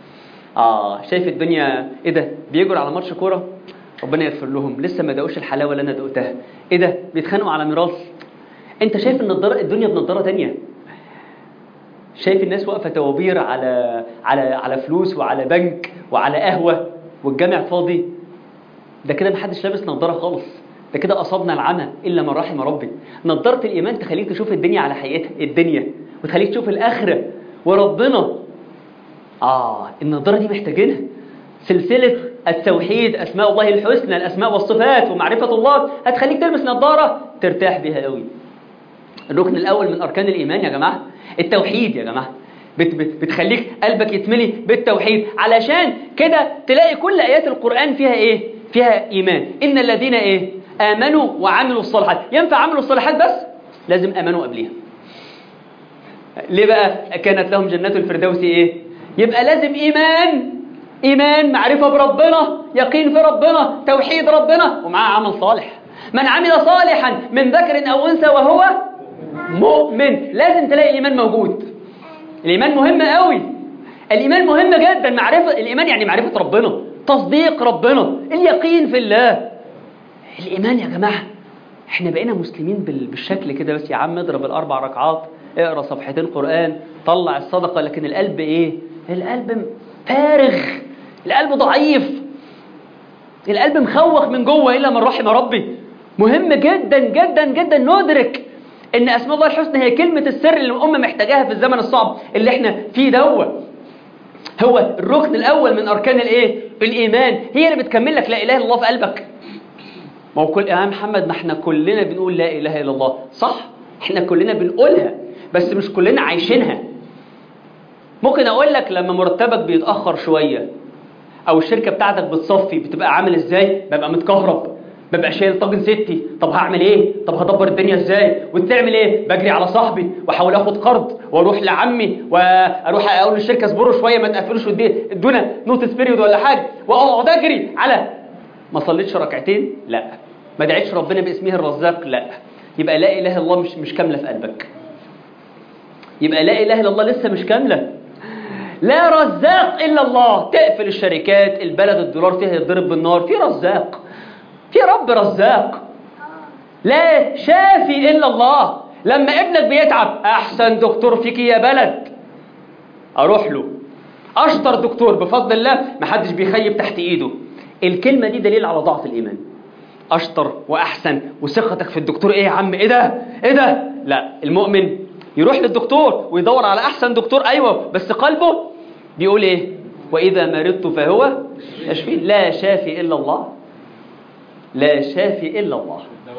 شايف الدنيا إيه ده؟ بيجروا على ماتش كورة، ربنا يغفر لهم، لسه ما دقوش الحلاوة اللي أنا دقتها. إيه ده؟ بيتخانقوا على ميراث. أنت شايف الدنيا بنظارة تانية. شايف الناس واقفة توابير على فلوس وعلى بنك وعلى قهوة والجامع فاضي، ده كده محدش لابس نظارة خالص، ده كده أصابنا العمى إلا من رحم ربي. نظارة الإيمان تخليك تشوف الدنيا على حقيقتها، الدنيا، وتخليك تشوف الآخرة وربنا. النظارة دي محتاجينها. سلسلة التوحيد، أسماء الله الحسنى، الأسماء والصفات ومعرفة الله، هتخليك تلبس نظارة ترتاح بها قوي. الركن الأول من أركان الإيمان يا جماعة التوحيد يا جماعة. بتخليك قلبك يتملي بالتوحيد، علشان كده تلاقي كل آيات القرآن فيها إيه؟ فيها إيمان. إن الذين إيه؟ آمنوا وعملوا الصالحات. ينفع عملوا الصالحات بس؟ لازم آمنوا قبلها. ليه بقى؟ كانت لهم جنات الفردوس إيه؟ يبقى لازم إيمان، معرفة بربنا، يقين في ربنا، توحيد ربنا، ومعاه عمل صالح. من عمل صالحا من ذكر أو أنثى وهو مؤمن. لازم تلاقي الإيمان موجود. الإيمان مهم قوي، الإيمان مهم جدا. معرفة الإيمان يعني معرفة ربنا، تصديق ربنا، اليقين في الله. الإيمان يا جماعة، احنا بقينا مسلمين بالشكل كده بس. يا عم اضرب ال4 ركعات، اقرأ صفحتين قرآن، طلع الصدقة، لكن القلب ايه؟ القلب فارغ، القلب ضعيف، القلب مخوخ من جوه إلا من رحم ربي. مهم جدا جدا جدا ندرك إن أسماء الله الحسنى هي كلمة السر اللي الأمة محتاجاها في الزمن الصعب اللي احنا فيه دوت. هو الركن الأول من أركان الإيه؟ الإيمان. هي اللي بتكمل لك لا إله إلا الله في قلبك. ما هو كل يا محمد، ما احنا كلنا بنقول لا إله إلا الله، صح؟ احنا كلنا بنقولها بس مش كلنا عايشينها. ممكن أقول لك لما مرتبك بيتأخر شوية أو الشركة بتاعتك بتصفي بتبقى عامل إزاي؟ ببقى متكهرب، ببقى شايل طاجن ستي، طب هعمل ايه؟ طب هدبر الدنيا ازاي؟ وتعمل ايه؟ بجري على صاحبي واحاول اخد قرض واروح لعمي واروح اقول للشركه اصبروا شويه ما تقفلوش ادونا نوتس بيريود ولا حاجه، واقعد اجري على ما صليتش ركعتين؟ لا. ما دعيتش ربنا باسمه الرزاق؟ لا. يبقى لا اله الا الله مش كامله في قلبك. يبقى لا اله الا الله لسه مش كامله. لا رزاق الا الله. تقفل الشركات، البلد الدولار فيها يتضرب بالنار، في رزاق، في رب رزاق. لا شافي إلا الله. لما ابنك بيتعب، أحسن دكتور فيك يا بلد أروح له، أشطر دكتور بفضل الله، محدش بيخيب تحت إيده. الكلمة دي دليل على ضعف الإيمان. أشطر وأحسن وثقتك في الدكتور إيه يا عم؟ إيه ده؟ لا، المؤمن يروح للدكتور ويدور على أحسن دكتور، أيوة، بس قلبه بيقول إيه؟ وإذا مرضت فهو يشفين. لا شافي إلا الله، لا شافي إلا الله.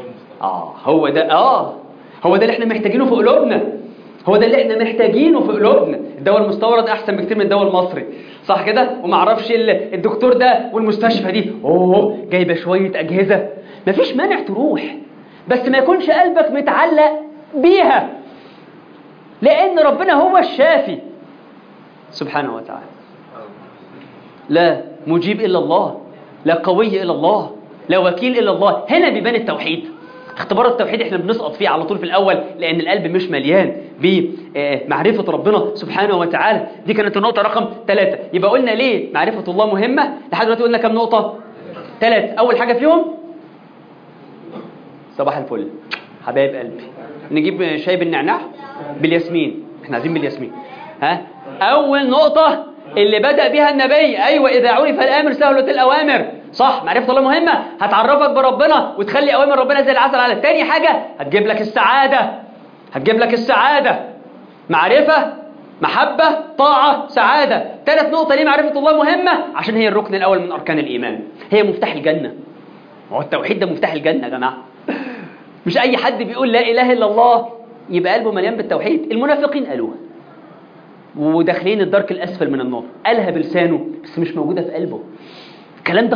هو ده اللي احنا محتاجينه في قلوبنا. هو ده اللي احنا محتاجينه في قلوبنا. الدواء المستورد احسن بكتير من الدواء المصري، صح كده؟ وما اعرفش الدكتور ده والمستشفى دي جايبه شويه اجهزه. مفيش مانع تروح، بس ما يكونش قلبك متعلق بيها، لان ربنا هو الشافي سبحانه وتعالى. لا مجيب الا الله، لا قوي الا الله، لا وكيل الا الله. هنا بيبان التوحيد. اختبار التوحيد احنا بنسقط فيه على طول في الاول، لان القلب مش مليان بمعرفه ربنا سبحانه وتعالى. دي كانت النقطه رقم 3. يبقى قلنا ليه معرفه الله مهمه لحد دلوقتي؟ قلنا كام نقطه؟ 3. اول حاجه فيهم صباح الفل حبايب قلبي، نجيب شاي بالنعناع بالياسمين، احنا عايزين بالياسمين. اول نقطه اللي بدأ بها النبي، ايوه، اذا عرف الامر سهلت الاوامر. صح، معرفة الله مهمة، هتعرفك بربنا وتخلي أوامر ربنا زي العسل على. تاني حاجة هتجيب لك السعادة، معرفة، محبة، طاعة، سعادة. 3 نقطة. ليه معرفة الله مهمة؟ عشان هي الركن الأول من أركان الإيمان، هي مفتاح الجنة. وهو التوحيد ده مفتاح الجنة يا جماعة. مش أي حد بيقول لا إله إلا الله يبقى قلبه مليان بالتوحيد. المنافقين قالوها وداخلين الدرك الأسفل من النار، قالها بلسانه بس مش موجودة في قلبه. الكلام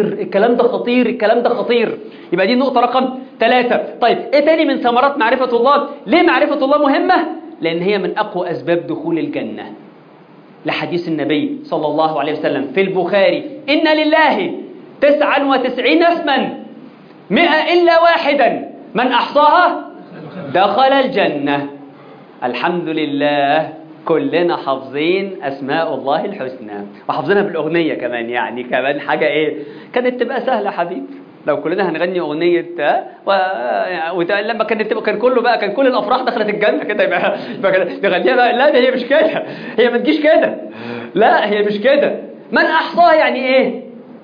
ده خطير. يبقى دي النقطة رقم 3. طيب ايه تاني من ثمرات معرفة الله؟ ليه معرفة الله مهمة؟ لأن هي من أقوى أسباب دخول الجنة، لحديث النبي صلى الله عليه وسلم في البخاري: إن لله 99 اسما 100 إلا واحدا من أحصاها دخل الجنة. الحمد لله كلنا حافظين أسماء الله الحسنى وحافظينها بالأغنية كمان. يعني كمان حاجة إيه؟ كانت تبقى سهلة حبيب لو كلنا هنغني أغنية لما كان كله بقى، كان كل الأفراح دخلت الجنة كده، يبقى نغنيها. لا ده هي مش كده، هي ما تجيش كده. لا هي مش كده. من أحصاها يعني إيه؟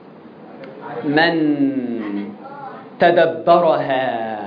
من تدبرها.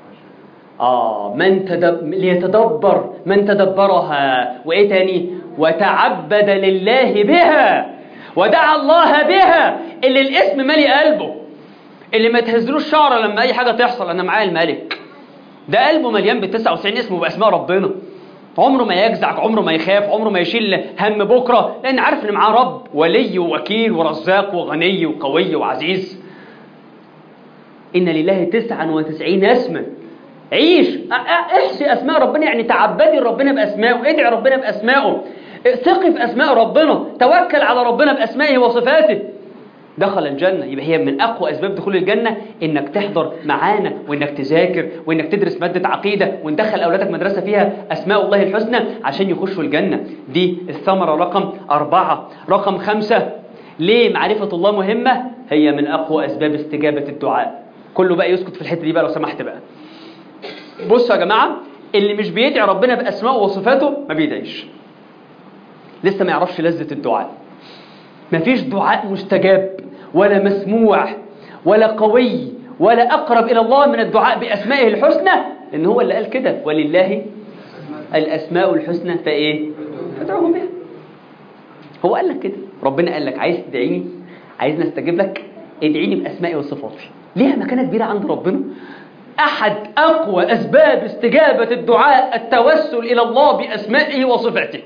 ليتدبر من تدبرها. وإيه تاني؟ وتعبد لله بها ودعا الله بها. اللي الاسم مالي قلبه، اللي ما تهزلوش شعره لما أي حاجة تحصل أنا معايا الملك، ده قلبه مليان ب99 اسم وبأسماء ربنا. عمره ما يجزع، عمره ما يخاف، عمره ما يشيل هم بكرة، لأن عارف إن معاه رب ولي ووكيل ورزاق وغني وقوي وعزيز. إن لله 99 اسما. عيش احصي أسماء ربنا، يعني تعبدي ربنا بأسمائه، ادعي ربنا بأسمائه، ثقي في أسماء ربنا، توكل على ربنا بأسمائه وصفاته. دخل الجنة. يبقى هي من أقوى أسباب دخول الجنة إنك تحضر معانا، وإنك تذاكر، وإنك تدرس مادة عقيدة، وندخل أولادك مدرسة فيها أسماء الله الحسنى عشان يخشوا الجنة. دي الثمرة رقم 4. رقم 5، ليه معرفة الله مهمة؟ هي من أقوى أسباب استجابة الدعاء. كله بقى يسكت في الحتة دي بقى لو سمحت بقى. بصوا يا جماعة، اللي مش بيدعي ربنا بأسماء وصفاته ما بيدعيش، لسه ما يعرفش لذة الدعاء. مفيش دعاء مستجاب ولا مسموع ولا قوي ولا أقرب إلى الله من الدعاء بأسمائه الحسنى، إن هو اللي قال كده: ولله الأسماء الحسنى فإيه؟ فادعوه بها. هو قال لك كده، ربنا قال لك: عايز تدعيني، عايزني استجيب لك، ادعيني بأسمائي وصفاتي. ليها مكانة كبيرة عند ربنا. أحد أقوى أسباب استجابة الدعاء التوسل إلى الله بأسمائه وصفاته.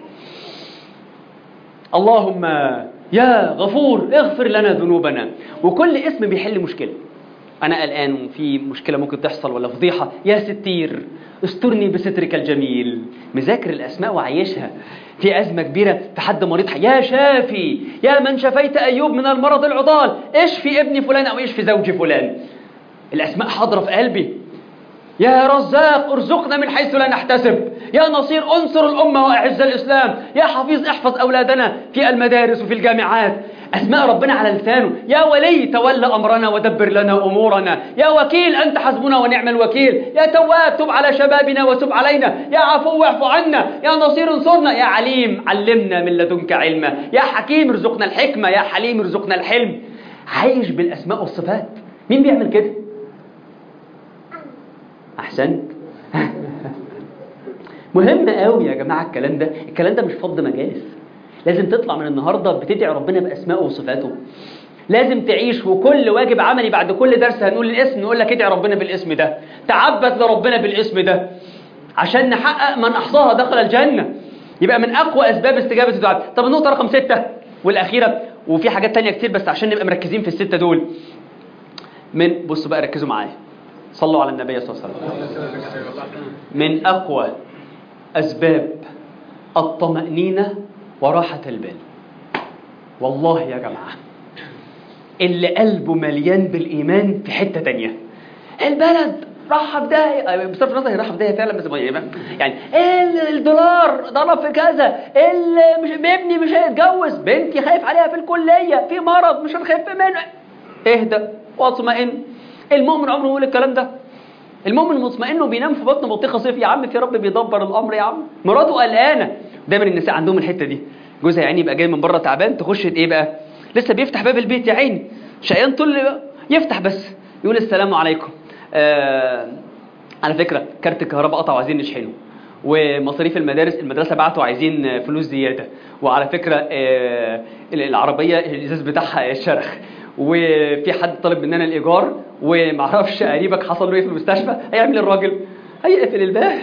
اللهم يا غفور اغفر لنا ذنوبنا. وكل اسم بيحل مشكلة. أنا قلقان وفي مشكلة ممكن تحصل ولا فضيحة، يا ستير استرني بسترك الجميل. مذاكر الأسماء وعيشها. في أزمة كبيرة، في حد مريض، يا شافي، يا من شفيت أيوب من المرض العضال، اشفي ابن فلان أو اشفي زوج فلان. الأسماء حاضرة في قلبي. يا رزاق ارزقنا من حيث لا نحتسب، يا نصير انصر الأمة وأعز الإسلام، يا حفيظ احفظ أولادنا في المدارس وفي الجامعات. أسماء ربنا على لسانه. يا ولي تولى أمرنا ودبر لنا أمورنا، يا وكيل أنت حسبنا ونعم الوكيل، يا تواب تب على شبابنا وتب علينا، يا عفو اعف عنا، يا نصير انصرنا، يا عليم علمنا من لدنك علما، يا حكيم ارزقنا الحكمة، يا حليم ارزقنا الحلم. عايش بالأسماء والصفات. مين بيعمل كده؟ أحسنت. مهم قوي يا جماعة الكلام ده مش فض مجالس. لازم تطلع من النهاردة بتدعي ربنا بأسماءه وصفاته. لازم تعيش، وكل واجب عملي بعد كل درس هنقول الاسم، نقول لك ادعي ربنا بالاسم ده، تعبد لربنا بالاسم ده، عشان نحقق من أحصاها دخل الجنة. يبقى من أقوى أسباب استجابة الدعاء. طب النقطة رقم 6 والأخيرة، وفي حاجات تانية كتير بس عشان نبقى مركزين في ال6 دول. بصوا بقى ركزوا معايا، صلوا على النبي صلى الله عليه وسلم. من أقوى أسباب الطمأنينة وراحة البال، والله يا جماعة، اللي قلبه مليان بالإيمان في حتة تانية. البلد راحة بداية، بصرف النظر هي راحة بداية فعلا، بس يعني الدولار ضرب في كذا، ابني مش هيتجوز، بنتي خايف عليها في الكلية، في مرض مش هنخاف منه. اهدى واطمئن. المؤمن عمره يقول الكلام ده. المؤمن المطمئن وبينام في بطن بطيخه صيف. يا عم في رب بيدبر الامر يا عم. مراته قلقانه. دايما النساء عندهم الحته دي، جوزها يعني يبقى جاي من بره تعبان، تخش ايه بقى، لسه بيفتح باب البيت يا عيني شقيان طول يفتح بس يقول السلام عليكم، على فكره كارت الكهرباء قطع وعايزين نشحنه، ومصاريف المدرسه بعتوا عايزين فلوس زياده، وعلى فكره العربيه الازاز بتاعها الشرخ، وفي حد طالب مننا الايجار، ومعرفش قريبك حصل له ايه في المستشفى. هيعمل الراجل هيقفل الباب.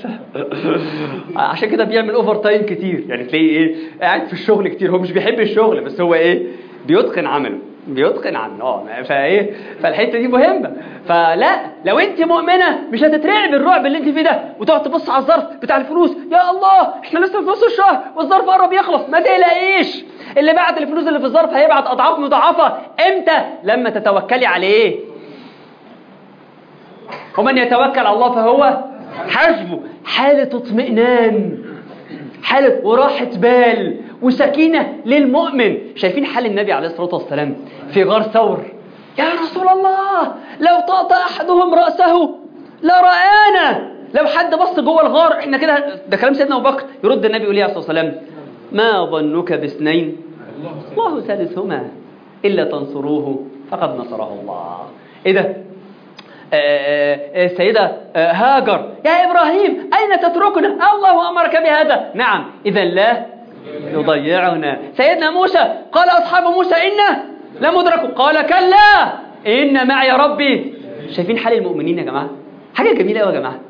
عشان كده بيعمل اوفر تايم كتير، يعني تلاقيه ايه قاعد في الشغل كتير. هو مش بيحب الشغل بس هو ايه بيتقن عمله. فايه فالحته دي مهمه. فلا لو انت مؤمنه مش هتترعب الرعب اللي انت فيه ده وتقعد تبص على الظرف بتاع الفلوس، يا الله احنا لسه في نص الشهر والظرف قرب يخلص. ما تقلقيش، اللي بعت الفلوس اللي في الظرف هيبعت اضعاف مضاعفه. امتى؟ لما تتوكلي عليه. ومن يتوكل على الله فهو حسبه. حاله اطمئنان، حاله وراحه بال وسكينه للمؤمن. شايفين حال النبي عليه الصلاه والسلام في غار ثور؟ يا رسول الله لو طاط احدهم راسه لرآنا. لو حد بص جوه الغار احنا كده. ده كلام سيدنا ابو بكر. يرد النبي يقول عليه الصلاه والسلام: ما ظنك باثنين الله ثالثهما إلا تنصروه فقد نصره الله. إيه ده؟ السيدة هاجر: يا إبراهيم أين تتركنا؟ الله أمرك بهذا. نعم، إذا لا يضيعنا. سيدنا موسى: قال أصحاب موسى إنا لمدركون، قال كلا إن معي ربي. شايفين حال المؤمنين يا جماعة؟ حاجة جميلة أوي يا جماعة.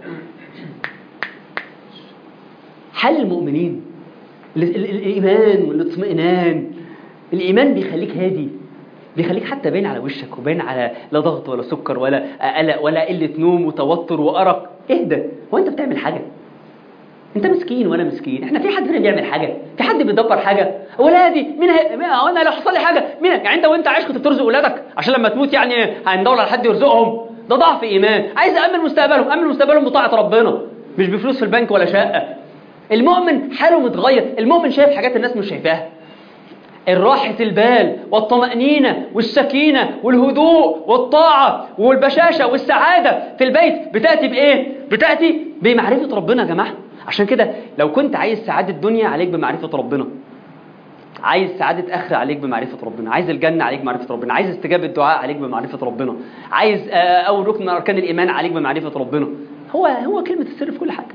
حال المؤمنين، الإيمان والاطمئنان. الإيمان بيخليك هادي، بيخليك حتى باين على وشك وباين على لا ضغط ولا سكر ولا قلق ولا قلة نوم وتوتر وأرق. اهدى، هو أنت بتعمل حاجة؟ أنت مسكين وأنا مسكين. إحنا في حد فينا بيعمل حاجة؟ في حد بيدبر حاجة؟ ولادي مين أنا لو حصل لي حاجة مين؟ يعني أنت وأنت عايش كنت بترزق ولادك عشان لما تموت يعني هندور على حد يرزقهم؟ ده ضعف إيمان. عايز أأمن مستقبلهم، أمن مستقبلهم بطاعة ربنا، مش بفلوس في البنك ولا شقة. المؤمن حاله متغير. المؤمن شايف حاجات الناس مش شايفاها. الراحة البال والطمأنينة والسكينة والهدوء والطاعة والبشاشة والسعادة في البيت بتأتي بإيه؟ بتأتي بمعرفة ربنا يا جماعة. عشان كده لو كنت عايز سعادة الدنيا عليك بمعرفة ربنا، عايز سعادة آخرة عليك بمعرفة ربنا، عايز الجنة عليك بمعرفة ربنا، عايز استجابة الدعاء عليك بمعرفة ربنا، عايز أول ركن من أركان الإيمان عليك بمعرفة ربنا. هو كلمة السر في كل حاجة.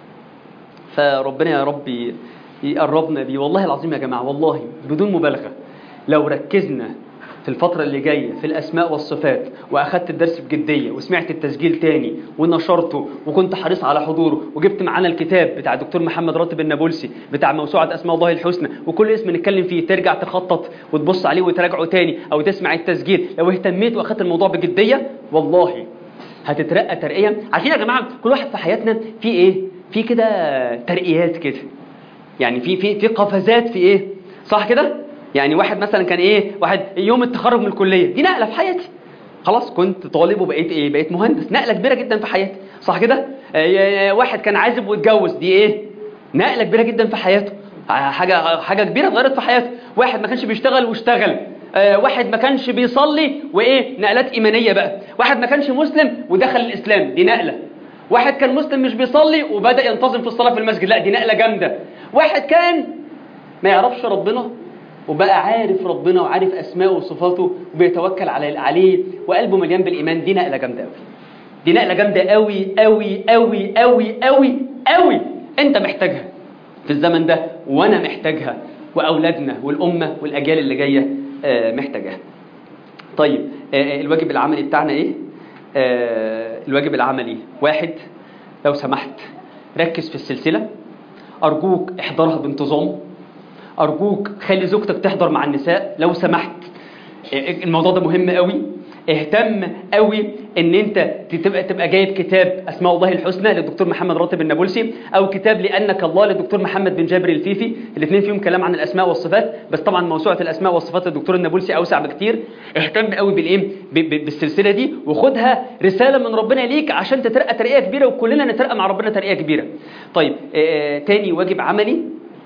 فربنا يا ربي يقربنا بيه. والله العظيم يا جماعة، والله بدون مبالغة، لو ركزنا في الفترة اللي جاية في الأسماء والصفات وأخدت الدرس بجدية وسمعت التسجيل تاني ونشرته وكنت حريص على حضوره وجبت معانا الكتاب بتاع الدكتور محمد راتب النابلسي بتاع موسوعة أسماء الله الحسنى، وكل اسم نتكلم فيه ترجع تخطط وتبص عليه وتراجعه تاني أو تسمع التسجيل، لو اهتميت وأخدت الموضوع بجدية والله هتترقى ترقية. عارفين يا جماعة كل واحد في حياتنا في إيه؟ في كده ترقيات كده، يعني في قفزات في إيه؟ صح كده؟ يعني واحد مثلا كان ايه، واحد يوم التخرج من الكليه دي نقله في حياتي، خلاص كنت طالب وبقيت ايه، بقيت مهندس، نقله كبيره جدا في حياتي، صح كده؟ واحد كان عازب واتجوز، دي ايه، نقله كبيره جدا في حياته، حاجه كبيره اتغيرت في حياته. واحد ما كانش بيشتغل واشتغل، واحد ما كانش بيصلي وايه، نقلات ايمانيه بقى. واحد ما كانش مسلم ودخل الاسلام، دي نقله. واحد كان مسلم مش بيصلي وبدا ينتظم في الصلاه في المسجد، لا دي نقله جامده. واحد كان ما يعرفش ربنا وبقى عارف ربنا وعارف أسماءه وصفاته وبيتوكل عليه وقلبه مليان بالإيمان، دي نقلة جامدة أوي. دي نقلة جامدة أوي أوي أوي أوي أوي أوي، أنت محتاجها في الزمن ده وأنا محتاجها وأولادنا والأمة والأجيال اللي جاية محتاجها. طيب الواجب العملي بتاعنا إيه؟ الواجب العملي، واحد، لو سمحت ركز في السلسلة، أرجوك احضرها بانتظام، أرجوك خلي زوجتك تحضر مع النساء لو سمحت، الموضوع ده مهم قوي. اهتم قوي ان انت تبقى جايب كتاب اسماء الله الحسنى للدكتور محمد راتب النابلسي، او كتاب لانك الله للدكتور محمد بن جابر الفيفي، الاثنين فيهم كلام عن الاسماء والصفات، بس طبعا موسوعه الاسماء والصفات للدكتور النابلسي اوسع بكتير. اهتم قوي بالايه، بالسلسله دي، وخدها رساله من ربنا ليك عشان تترقى ترقيه كبيره وكلنا نترقى مع ربنا ترقيه كبيره. طيب تاني واجب عملي،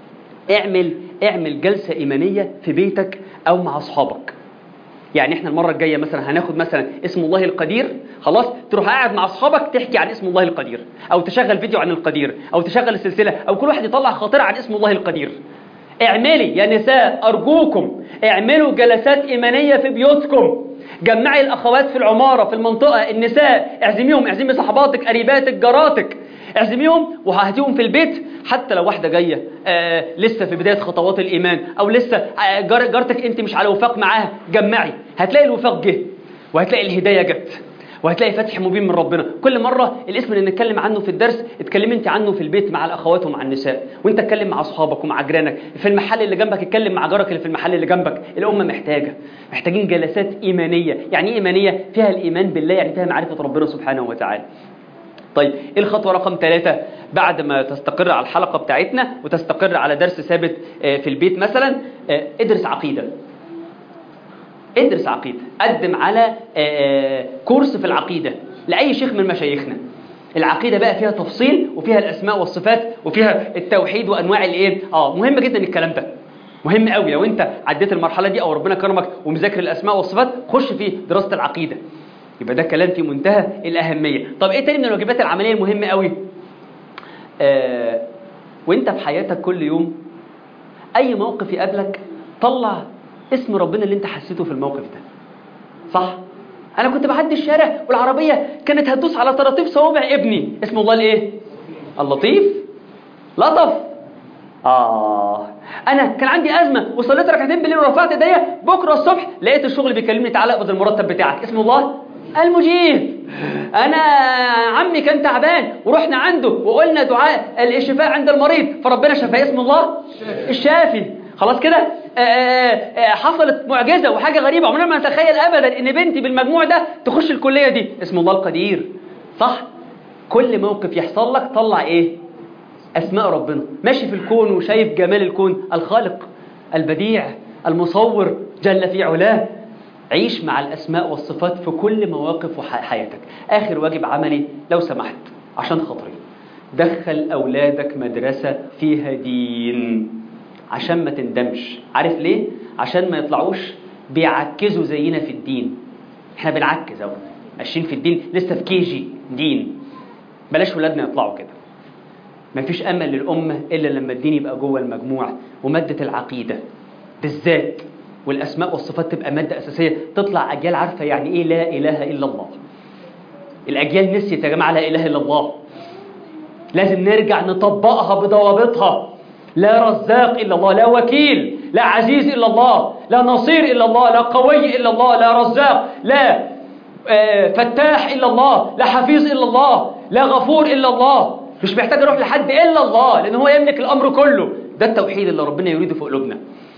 اعمل جلسة إيمانية في بيتك أو مع أصحابك. يعني احنا المرة الجاية مثلا هناخد مثلا اسم الله القدير، خلاص تروح قاعد مع أصحابك تحكي عن اسم الله القدير، أو تشغل فيديو عن القدير، أو تشغل السلسلة، أو كل واحد يطلع خاطرة عن اسم الله القدير. اعملي يا نساء أرجوكم اعملوا جلسات إيمانية في بيوتكم، جمعي الأخوات في العمارة في المنطقة، النساء اعزميهم، اعزمي صحباتك قريباتك جاراتك، اعزميهم وهاتيهم في البيت. حتى لو واحدة جاية لسه في بداية خطوات الإيمان، أو لسه جارتك أنت مش على وفاق معاها، جمعي، هتلاقي الوفاق جه، وهتلاقي الهداية جت، وهتلاقي فتح مبين من ربنا. كل مرة الاسم اللي نتكلم عنه في الدرس اتكلم انت عنه في البيت مع الأخوات ومع النساء، وانت اتكلم مع أصحابك ومع جيرانك، في المحل اللي جنبك اتكلم مع جارك اللي في المحل اللي جنبك. الأمة محتاجين جلسات إيمانية. يعني ايه إيمانية؟ فيها الإيمان بالله، يعني فيها معرفة ربنا سبحانه وتعالى. طيب ايه الخطوة رقم 3 بعد ما تستقر على الحلقة بتاعتنا وتستقر على درس ثابت في البيت مثلا؟ ادرس عقيدة. قدم على كورس في العقيدة لأي شيخ من مشايخنا. العقيدة بقى فيها تفصيل وفيها الأسماء والصفات وفيها التوحيد وأنواع الإيه. مهم جدا الكلام ده، مهم قوي. لو أنت عديت المرحلة دي أو ربنا كرمك ومذاكر الأسماء والصفات، خش في دراسة العقيدة، يبقى ده كلام في منتهى الأهمية. طب إيه تاني من الواجبات العملية المهمة قوي؟ وانت في حياتك كل يوم أي موقف يقابلك طلع اسم ربنا اللي انت حسيته في الموقف ده. صح؟ انا كنت بعدي الشارع والعربيه كانت هتدوس على طراطيف صوابع ابني، اسم الله الايه؟ اللطيف. لطف. انا كان عندي ازمه وصليت ركعتين بالليل ورفعت ايديا، بكره الصبح لقيت الشغل بيكلمني تعالى اقبض المرتب بتاعك، اسم الله المجيب. انا عمي كان تعبان ورحنا عنده وقلنا دعاء الشفاء عند المريض فربنا شفاه، اسم الله الشافي. خلاص كده. حصلت معجزه وحاجه غريبه عمرنا ما نتخيل ابدا ان بنتي بالمجموع ده تخش الكليه دي، اسم الله القدير. صح؟ كل موقف يحصل لك طلع ايه؟ اسماء ربنا. ماشي في الكون وشايف جمال الكون، الخالق البديع المصور جل في علاه. عيش مع الاسماء والصفات في كل مواقف حياتك. اخر واجب عملي لو سمحت عشان خاطري، دخل اولادك مدرسه فيها دين عشان ما تندمش. عارف ليه؟ عشان ما يطلعوش بيعكزوا زينا في الدين. احنا بنعكز اهو ماشيين في الدين لسه في كيجي دين. بلاش ولادنا يطلعوا كده. مفيش امل للامه الا لما الدين يبقى جوه المجموع، وماده العقيده بالذات والاسماء والصفات تبقى ماده اساسيه. تطلع اجيال عارفه يعني ايه لا اله الا الله. الاجيال نسيت يا جماعه لا اله الا الله، لازم نرجع نطبقها بضوابطها. لا رزاق الا الله، لا وكيل، لا عزيز الا الله، لا نصير الا الله، لا قوي الا الله، لا رزاق، لا فتاح الا الله، لا حفيظ الا الله، لا غفور الا الله. مش محتاج اروح لحد الا الله لان هو يملك الامر كله. ده التوحيد اللي ربنا يريده في قلوبنا.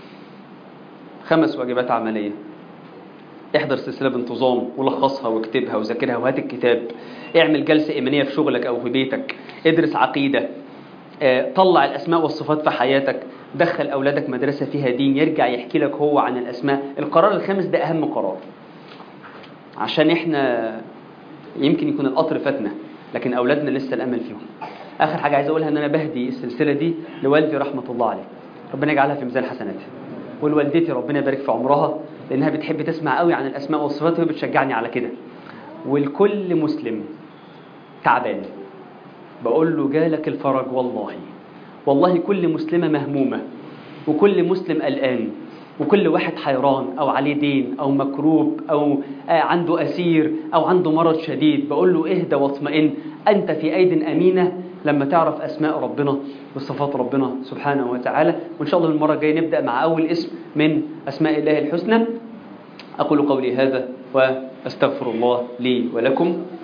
5 واجبات عمليه. احضر سلسله بانتظام ولخصها واكتبها وذاكرها وهات الكتاب. اعمل جلسه ايمانيه في شغلك او في بيتك. ادرس عقيده. طلع الاسماء والصفات في حياتك. دخل اولادك مدرسه فيها دين يرجع يحكي لك هو عن الاسماء. القرار الخامس ده اهم قرار، عشان احنا يمكن يكون القطر فاتنا لكن اولادنا لسه الامل فيهم. اخر حاجه عايز اقولها ان انا بهدي السلسله دي لوالدي رحمه الله عليه، ربنا يجعلها في ميزان حسناتها، ولوالدتي ربنا يبارك في عمرها لانها بتحب تسمع قوي عن الاسماء والصفات وهي بتشجعني على كده. والكل مسلم تعبان بقول له جالك الفرج. والله كل مسلمه مهمومه وكل مسلم قلقان وكل واحد حيران أو عليه دين أو مكروب أو عنده أسير أو عنده مرض شديد، بقول له اهدى واطمئن، أنت في أيد أمينة لما تعرف أسماء ربنا وصفات ربنا سبحانه وتعالى. وإن شاء الله المرة الجاية نبدأ مع أول اسم من أسماء الله الحسنى. أقول قولي هذا وأستغفر الله لي ولكم.